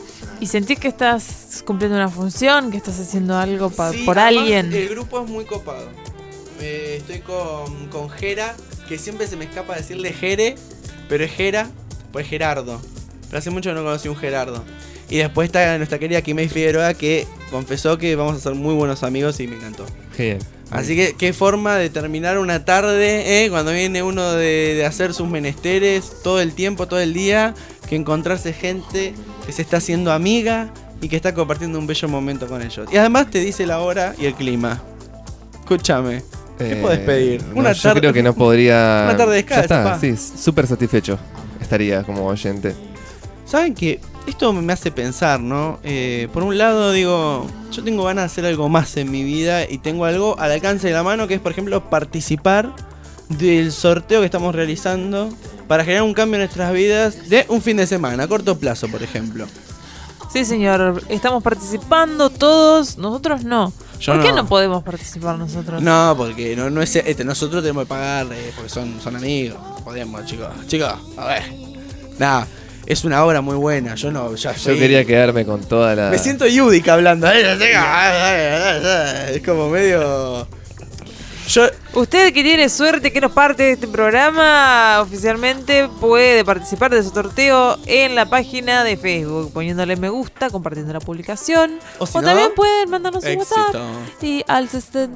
¿Y sentís que estás cumpliendo una función, que estás haciendo algo Sí, por además, alguien? El grupo es muy copado. Estoy con Jera, que siempre se me escapa decirle Jere, pero es Jera, pues Gerardo. Pero hace mucho que no conocí un Gerardo. Y después está nuestra querida Kimei Figueroa, que confesó que vamos a ser muy buenos amigos y me encantó. Genial. Así que qué forma de terminar una tarde, cuando viene uno de hacer sus menesteres todo el tiempo, todo el día, que encontrarse gente que se está haciendo amiga y que está compartiendo un bello momento con ellos. Y además te dice la hora y el clima. Escúchame, ¿qué podés pedir? No, yo creo que no podría... Una tarde descalza, Ya está, pa. sí, súper satisfecho estaría como oyente. ¿Saben qué? Esto me hace pensar, ¿no? Por un lado digo, yo tengo ganas de hacer algo más en mi vida y tengo algo al alcance de la mano, que es, por ejemplo, participar del sorteo que estamos realizando para generar un cambio en nuestras vidas de un fin de semana, a corto plazo, por ejemplo. Sí, señor. Estamos participando todos. Nosotros no. Yo ¿Por qué no. no podemos participar nosotros? No, porque no es nosotros tenemos que pagar porque son amigos. Podemos, chicos. Chicos, a ver. Nada, es una obra muy buena. Yo no, ya Yo quería quedarme con toda la... Me siento Yudica hablando. Es como medio... Usted que tiene suerte que nos parte de este programa, oficialmente puede participar de su sorteo en la página de Facebook, poniéndole me gusta, compartiendo la publicación. O si no, también pueden mandarnos un éxito. WhatsApp y al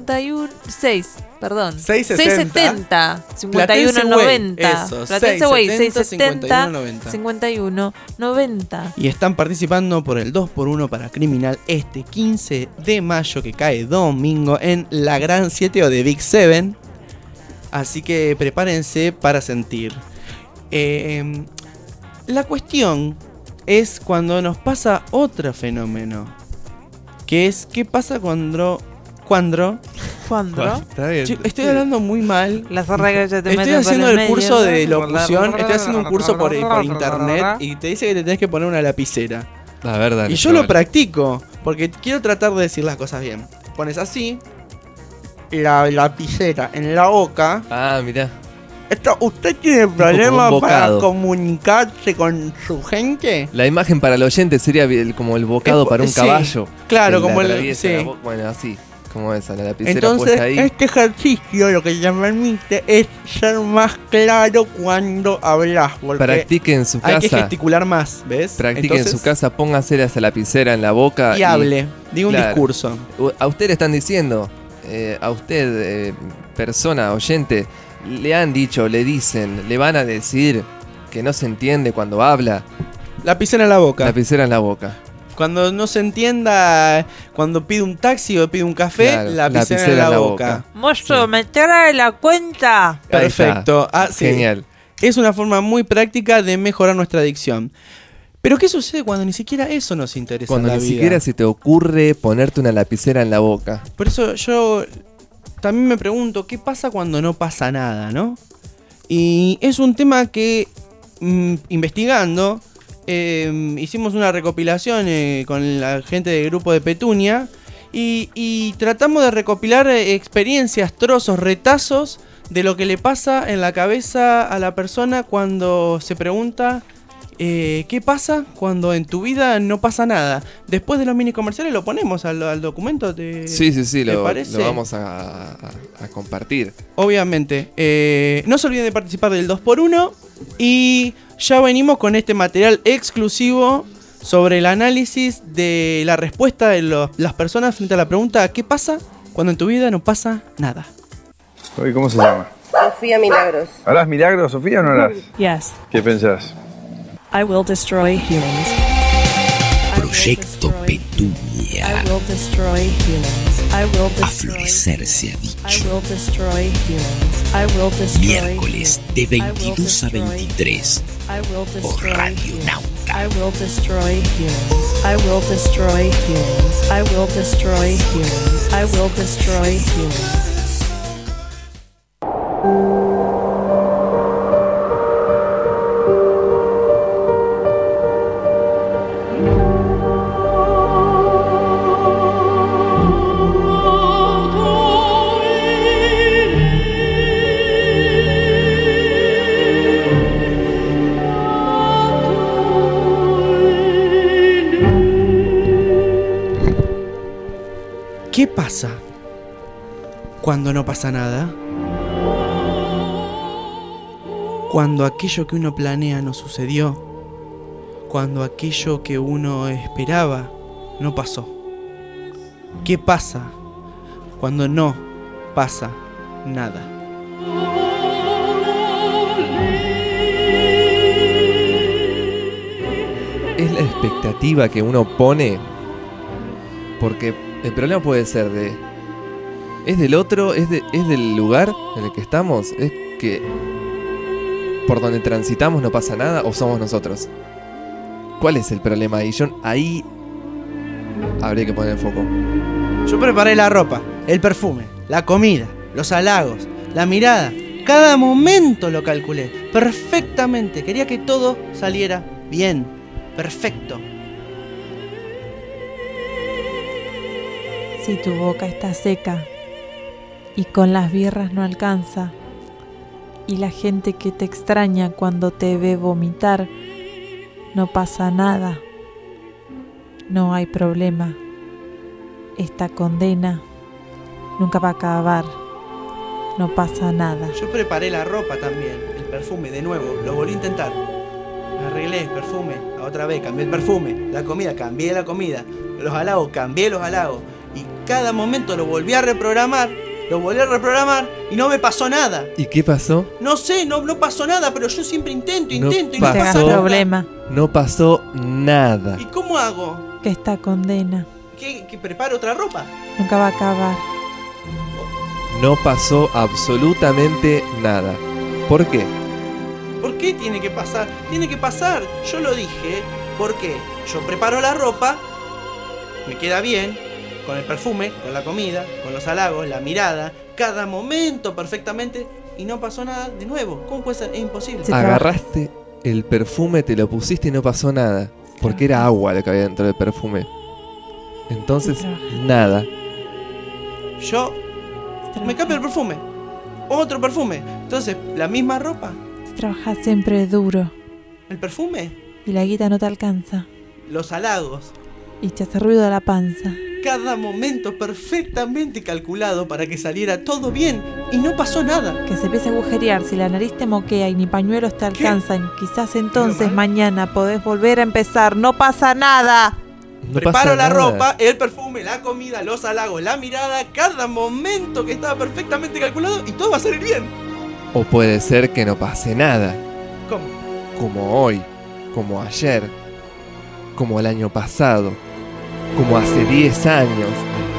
670 670 5190. Eso, Platense Way, 670 670 5190. Y están participando por el 2x1 para Criminal este 15 de mayo, que cae domingo, en la Gran 7 o de Big 7. Así que prepárense para sentir. La cuestión es cuando nos pasa otro fenómeno, que es qué pasa cuando Está bien. estoy hablando muy mal. Estoy Estoy haciendo el curso de locución. Estoy haciendo un curso por internet y te dice que te tenés que poner una lapicera. La verdad. Y yo lo practico porque quiero tratar de decir las cosas bien. Pones así la lapicera en la boca. Ah, mirá. ¿Usted tiene como problemas un para bocado. comunicarse con su gente? La imagen para el oyente sería como el bocado para un sí, caballo. claro, que como le el- atraviesa sí. la bueno, así. Como esa, la lapicera Entonces, puesta ahí. este ejercicio lo que te permite es ser más claro cuando hablas. Porque Practique en su hay que casa. gesticular más, ¿ves? Practique en Entonces, su casa, póngase esa lapicera en la boca. y hable, diga un claro. discurso. A usted le están diciendo, a usted, persona, oyente, le han dicho, le dicen, le van a decir que no se entiende cuando habla. Lapicera en la boca. Lapicera en la boca. Cuando no se entienda, cuando pide un taxi o pide un café, Claro, lapicera en la boca. Mozo, me trae la cuenta. Ahí está. Perfecto. Ah, sí. Genial. Es una forma muy práctica de mejorar nuestra adicción. Pero ¿qué sucede cuando ni siquiera eso nos interesa Cuando en la ni vida? siquiera se te ocurre ponerte una lapicera en la boca. Por eso yo también me pregunto, ¿qué pasa cuando no pasa nada, no? Y es un tema que, investigando, hicimos una recopilación con la gente del grupo de Petunia y tratamos de recopilar experiencias, trozos, retazos de lo que le pasa en la cabeza a la persona cuando se pregunta ¿qué pasa cuando en tu vida no pasa nada? Después de los mini comerciales lo ponemos al documento. Sí, ¿te lo parece? vamos a compartir. Obviamente. No se olviden de participar del 2x1 y ya venimos con este material exclusivo sobre el análisis de la respuesta de las personas frente a la pregunta ¿qué pasa cuando en tu vida no pasa nada? Oye, ¿cómo se llama? Sofía Milagros. ¿Harás milagros, Sofía, o no harás? Yes, ¿Qué pensás? I will destroy humans. Proyecto Petunia. I will destroy humans. I will A destroy. florecer se ha dicho. I will destroy humans. I will destroy. Miércoles de 22 a 23 I will por destroy Radio humans. Nauta. I will destroy humans. I will destroy humans. I will destroy humans. I will destroy humans. ¿Qué pasa cuando no pasa nada? Cuando aquello que uno planea no sucedió. Cuando aquello que uno esperaba no pasó. ¿Qué pasa cuando no pasa nada? Es la expectativa que uno pone, porque el problema puede ser es del otro, es del lugar en el que estamos, es que por donde transitamos no pasa nada, o somos nosotros. ¿Cuál es el problema ahí? Ahí habría que poner el foco. Yo preparé la ropa, el perfume, la comida, los halagos, la mirada. Cada momento lo calculé perfectamente. Quería que todo saliera bien, perfecto. Si tu boca está seca y con las birras no alcanza, y la gente que te extraña cuando te ve vomitar, no pasa nada. No hay problema. Esta condena nunca va a acabar. No pasa nada. Yo preparé la ropa también, el perfume, de nuevo, lo volví a intentar. Me arreglé el perfume, otra vez cambié el perfume, la comida, cambié la comida, los halagos, cambié los halagos. Y cada momento lo volví a reprogramar y no me pasó nada. ¿Y qué pasó? No sé, no pasó nada, pero yo siempre intento y No no pasó. pasa nada. Problema. No pasó nada. ¿Y cómo hago? Que esta condena ¿Que preparo otra ropa? nunca va a acabar. No pasó absolutamente nada. ¿Por qué? ¿Por qué tiene que pasar? Tiene que pasar, yo lo dije, porque yo preparo la ropa, me queda bien, con el perfume, con la comida, con los halagos, la mirada, cada momento perfectamente, y no pasó nada de nuevo. ¿Cómo puede ser? Es imposible. Agarraste el perfume, te lo pusiste y no pasó nada. Porque era agua lo que había dentro del perfume. Entonces, nada. Yo me cambio el perfume, otro perfume, entonces la misma ropa, Trabajas siempre duro el perfume, y la guita no te alcanza los halagos, y te hace ruido la panza. cada momento perfectamente calculado para que saliera todo bien y no pasó nada. Que se empiece a agujerear si la nariz te moquea y ni pañuelos te alcanzan. Quizás entonces mañana podés volver a empezar. No pasa nada. No Preparo pasa la nada. ropa, el perfume, la comida, los halagos, la mirada, cada momento que estaba perfectamente calculado y todo va a salir bien. O puede ser que no pase nada. ¿Cómo? Como hoy, como ayer, como el año pasado, como hace 10 años.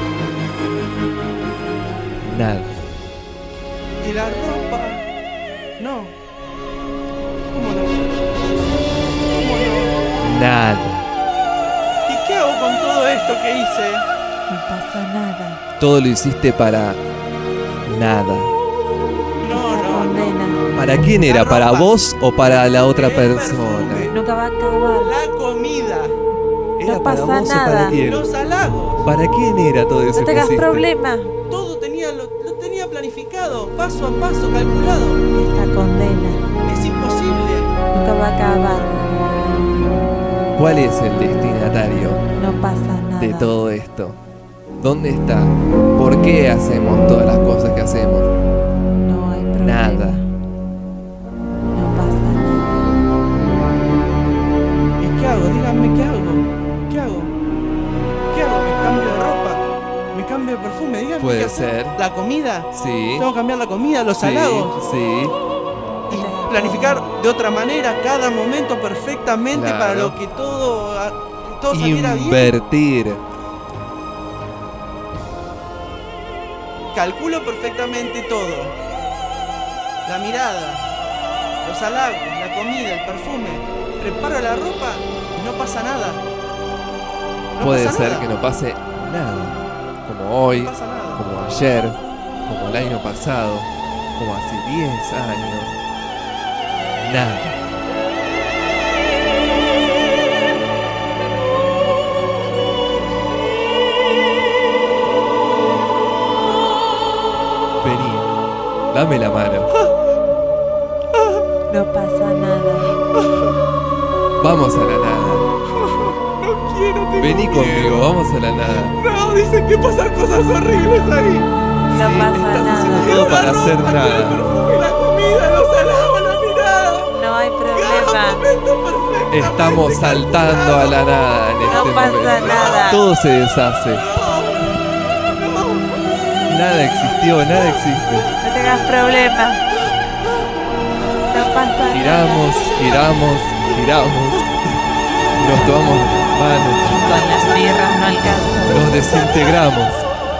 Nada. ¿Y la ropa? No. ¿Cómo no? ¿Cómo no? Nada. ¿Y qué hago con todo esto que hice? No pasa nada. Todo lo hiciste para nada. Condena ¿Para quién era? ¿Para vos o para la otra persona? nunca va a acabar. La comida, No pasa vos o para nada. quién? los halagos, ¿Para quién era todo eso No te que hagas hiciste? problema. todo lo tenía planificado, paso a paso, calculado. Esta condena Es imposible. nunca va a acabar. ¿Cuál es el destinatario No pasa nada. de todo esto? ¿Dónde está? ¿Por qué hacemos todas las cosas que hacemos? No hay problema. Nada. No pasa nada. ¿Y qué hago? Díganme, ¿qué hago? ¿Qué hago? ¿Qué hago? ¿Me cambio de ropa? ¿Me cambio de perfume? Díganme. Puede ¿qué hacer? ser. ¿La comida? Sí. Tengo que cambiar la comida, los halagos. Sí. Y planificar de otra manera cada momento perfectamente Claro. para lo que todo saliera bien. Invertir. Calculo perfectamente todo. La mirada, los halagos, la comida, el perfume. Preparo la ropa y no pasa nada. No Puede pasa ser nada. que no pase nada. Como hoy, No pasa nada. como ayer, como el año pasado, como hace 10 años. Nada. Vení, dame la mano. No pasa nada. Vamos a la nada. No quiero, tengo Vení miedo. conmigo, vamos a la nada. No. No, dicen que pasan cosas horribles ahí. No pasa nada. Todo para hacer nada. La comida, los halagos, la mirada. No hay problema. Estamos saltando a la nada en este No pasa momento. nada. Todo se deshace. Nada existió, nada existe. No tengas problema. No pasa nada. Giramos, giramos, giramos. Nos tomamos las manos. Con las birras no alcanza. Nos desintegramos.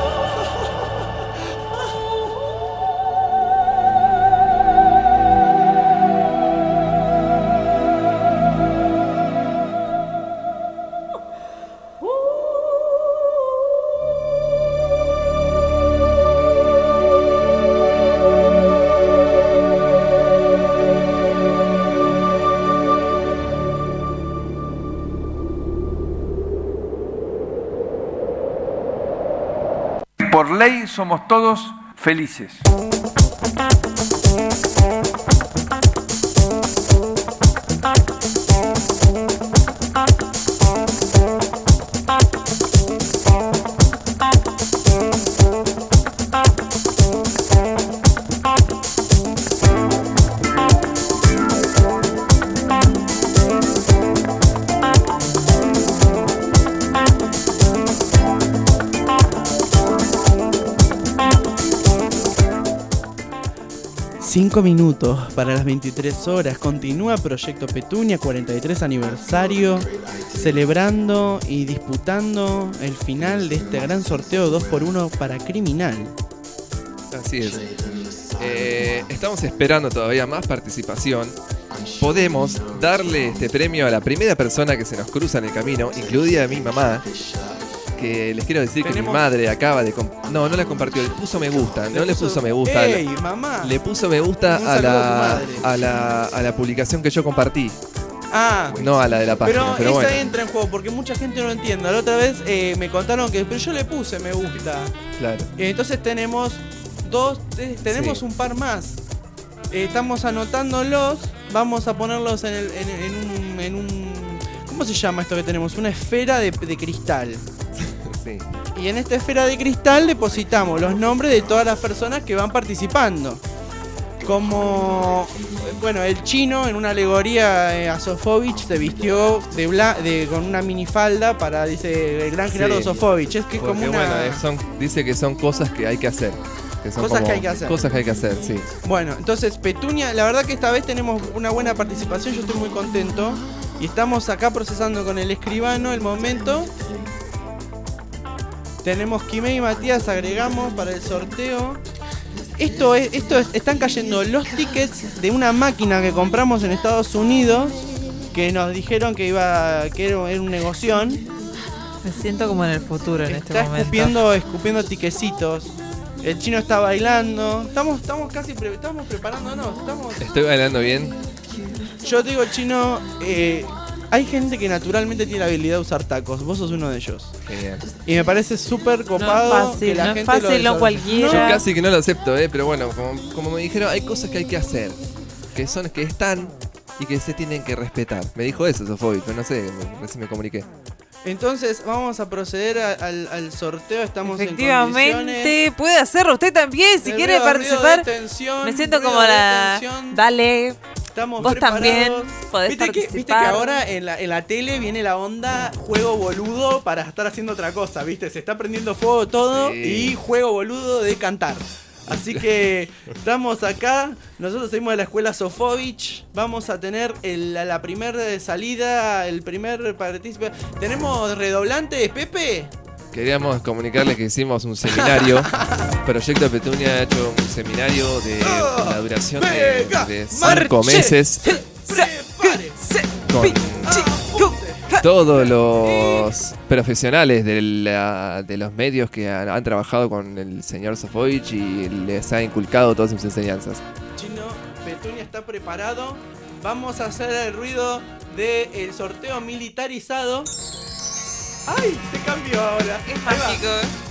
Por ley somos todos felices. Cinco minutos para las 23 horas. Continúa Proyecto Petunia, 43 aniversario, celebrando y disputando el final de este gran sorteo 2x1 para Criminal. Así es. Estamos esperando todavía más participación. Podemos darle este premio a la primera persona que se nos cruza en el camino, incluida mi mamá. Que les quiero decir que mi madre acaba de... No la compartió, le puso me gusta. No le puso me gusta. ¡Ey, mamá! Le puso me gusta Un a saludo la, a tu madre. a la publicación que yo compartí. Ah, No a la de la página, pero esa bueno. entra en juego porque mucha gente no lo entiende. La otra vez me contaron que... Pero yo le puse me gusta. Claro. Entonces tenemos Sí. un par más. Estamos anotándolos. Vamos a ponerlos en un... ¿Cómo se llama esto que tenemos? Una esfera de cristal. Sí. Y en esta esfera de cristal depositamos los nombres de todas las personas que van participando. Como, bueno, el chino en una alegoría a Sofovich se vistió con una minifalda para, dice, el gran Gerardo Sí. Sofovich. Es que es Porque como una... bueno, dice que son cosas que hay que hacer. Que son Cosas como que hay que hacer. Cosas que hay que hacer, sí. Bueno, entonces Petunia, la verdad que esta vez tenemos una buena participación, yo estoy muy contento. Y estamos acá procesando con el escribano el momento. Tenemos Quimé y Matías, agregamos para el sorteo. Están cayendo los tickets de una máquina que compramos en Estados Unidos, que nos dijeron que era un negoción. Me siento como en el futuro en este Está momento. escupiendo tiquecitos. El chino está bailando. Estamos preparándonos. ¿Estoy bailando bien? Yo digo, chino, hay gente que naturalmente tiene la habilidad de usar tacos. Vos sos uno de ellos. Genial. Y me parece súper copado. No es fácil, que la no es gente fácil, lo no desarrolle. cualquiera. Yo casi que no lo acepto, pero bueno, como me dijeron, hay cosas que hay que hacer. Que están y que se tienen que respetar. Me dijo eso, Sofovich, pero no sé, recién me comuniqué. Entonces vamos a proceder al sorteo. Estamos en Efectivamente, condiciones. puede hacerlo usted también si El quiere ruido participar. de tensión, Me siento ruido como de la... tensión. Dale, Estamos vos preparados. también podés ¿Viste participar. que ahora en la tele viene la onda juego boludo para estar haciendo otra cosa, ¿viste? Se está prendiendo fuego todo Sí. y juego boludo de cantar. Así que estamos acá, nosotros seguimos de la escuela Sofovich, vamos a tener la primera salida, el primer participante. ¿Tenemos redoblante, Pepe? Queríamos comunicarles que hicimos un seminario. Proyecto Petunia ha hecho un seminario de la duración de 5 meses. Con todos los profesionales de los medios que han trabajado con el señor Sofovich y les ha inculcado todas sus enseñanzas. Chino, Petunia está preparado. Vamos a hacer el ruido del sorteo militarizado. ¡Ay! Se cambió ahora. Es Ahí va. mágico.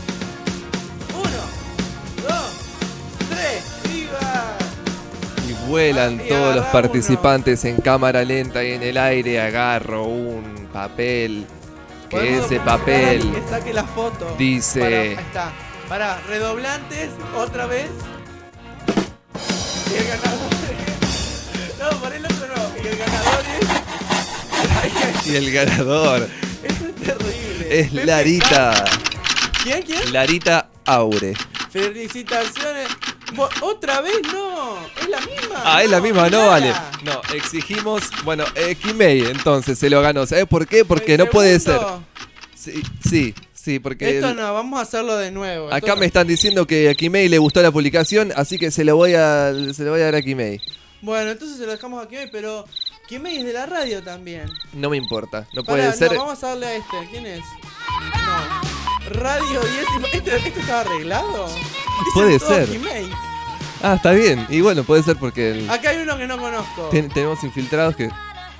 1, 2, 3, ¡viva! Y vuelan Y todos los agarrá participantes en cámara lenta y en el aire. Agarro un papel que Podemos ese documentar papel al que saque la foto. dice... Ahí está. Pará, redoblantes, otra vez. Y el ganador. No, por el otro no. Y el ganador es. Y el ganador Esto es terrible. es Pepe Larita. Castro. ¿Quién? Larita Aure. Felicitaciones. ¿Otra vez? No. ¿Es la misma? Ah, es la misma, no nada. vale. No, exigimos. Bueno, Kimei entonces se lo ganó. ¿Sabes por qué? Porque no puede ser. Sí, porque. Esto no, vamos a hacerlo de nuevo. Acá me están diciendo que a Kimei le gustó la publicación, así que se lo voy a dar a Kimei. Bueno, entonces se lo dejamos a Kimei, pero Kimei es de la radio también. No me importa, no Pará, puede ser. No, vamos a darle a este. ¿Quién es? No. Radio 10. ¿Esto estaba arreglado? Puede Dicen todo ser. Kimei. Ah, está bien. Y bueno, puede ser porque Acá hay uno que no conozco. tenemos infiltrados que.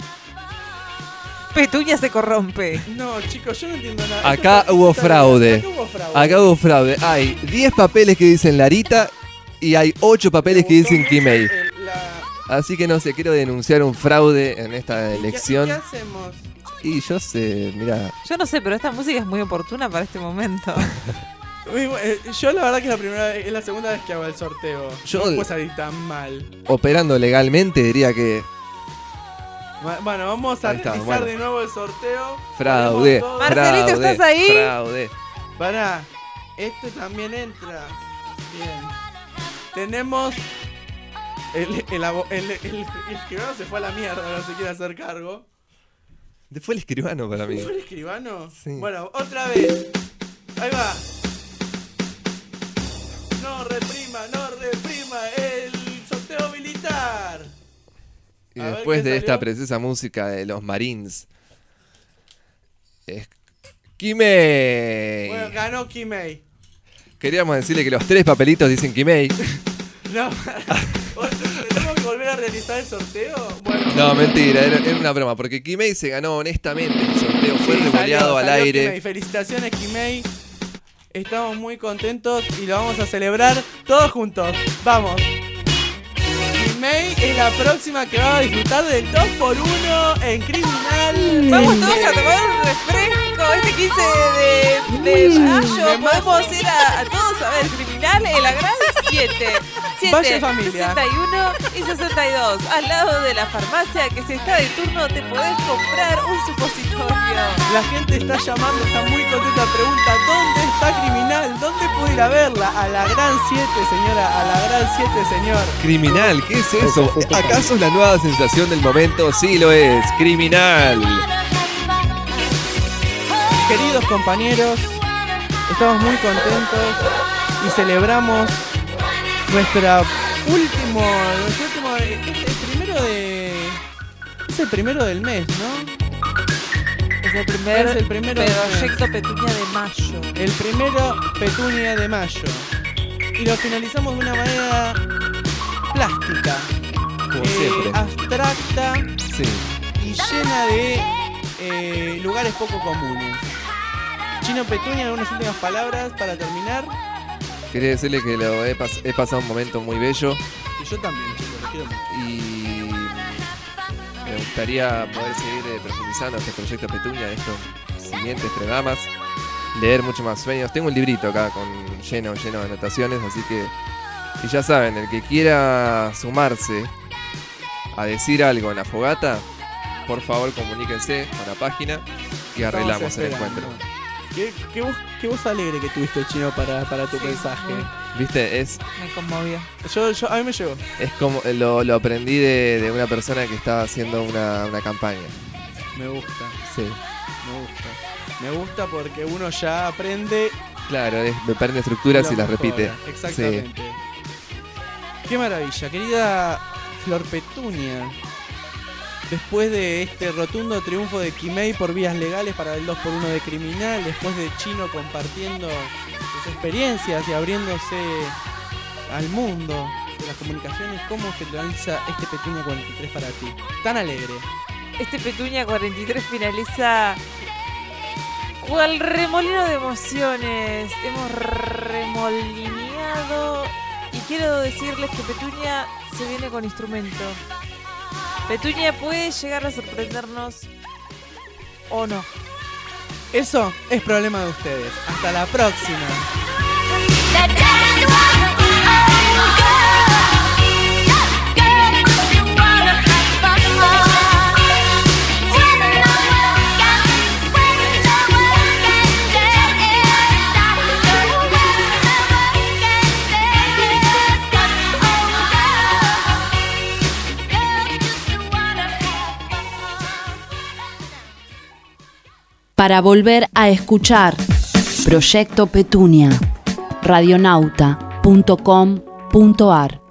Petunia se corrompe. No, chicos, yo no entiendo nada. Acá Esto hubo está fraude. bien. Acá hubo fraude. Acá hubo fraude. Hay 10 papeles que dicen Larita y hay 8 papeles que dicen Kimei. Así que no sé, quiero denunciar un fraude en esta elección. ¿Qué hacemos? Y yo sé, mira, Yo no sé, pero esta música es muy oportuna para este momento. Yo la verdad que es la segunda vez que hago el sorteo. Yo- No puede salir tan mal. operando legalmente diría que Bueno, vamos a Ahí está, realizar bueno. de nuevo el sorteo. fraude. Ponemos todo. Marcelito, fraude, ¿estás ahí? Fraude. Pará, este también entra. Bien. Tenemos. El escribano se fue a la mierda, no se quiere hacer cargo. Fue el escribano para mí. ¿Fue el escribano? Sí. Bueno, otra vez. Ahí va. No reprima el sorteo militar. Y A ver después qué de esta salió. preciosa música de los Marines. Es Kimei. Bueno, ganó Kimei. Queríamos decirle que los 3 papelitos dicen Kimei. No, ¿tenemos que volver a realizar el sorteo? Bueno, No, mentira, era una broma, porque Kimei se ganó honestamente el sorteo, fue sí, revoleado al salió aire. Kimei. Felicitaciones, Kimei. Estamos muy contentos y lo vamos a celebrar todos juntos. Vamos. Kimei es la próxima que va a disfrutar del 2x1 en Criminal. Vamos todos a tomar un refresco este 15 de mayo. Podemos ir a todos a ver Criminal en la Gran 7. Vaya familia. 61 y 62. Al lado de la farmacia que si está de turno te podés comprar un supositorio. La gente está llamando, está muy contenta. Pregunta, ¿dónde está Criminal? ¿Dónde puedo ir a verla? A la Gran 7, señora. A la Gran 7, señor. Criminal, ¿qué es eso? ¿Acaso es la nueva sensación del momento? Sí lo es, Criminal. Queridos compañeros, estamos muy contentos y celebramos nuestro último es el primero del mes, ¿no? Es el primero del proyecto Petunia de mayo. El primero Petunia de mayo. Y lo finalizamos de una manera plástica, Como siempre. abstracta Sí. y llena de lugares poco comunes. Chino Petunia, algunas últimas palabras para terminar. Quería decirle que he pasado un momento muy bello Y yo también, chicos, lo quiero mucho. y me gustaría poder seguir profundizando este proyecto Petunia en estos siguientes programas, leer mucho más sueños. Tengo un librito acá lleno de anotaciones, así que y ya saben, el que quiera sumarse a decir algo en la fogata, por favor comuníquense con la página y arreglamos el encuentro. Qué voz alegre que tuviste, Chino, para tu mensaje. ¿Viste? Me conmovió. A mí me llegó. Es como lo aprendí de una persona que estaba haciendo una campaña. Me gusta, Sí. me gusta porque uno ya aprende. Claro, me aprende estructuras lo y las mejora. repite. Exactamente. Qué maravilla, querida Flor Petunia. Después de este rotundo triunfo de Kimei por vías legales para el 2x1 de Criminal, después de Chino compartiendo sus experiencias y abriéndose al mundo de las comunicaciones, ¿cómo finaliza este Petunia 43 para ti? Tan alegre. Este Petunia 43 finaliza cual remolino de emociones. Hemos remolineado y quiero decirles que Petunia se viene con instrumento. Petunia puede llegar a sorprendernos o no. Eso es problema de ustedes. Hasta la próxima. Para volver a escuchar Proyecto Petunia, radionauta.com.ar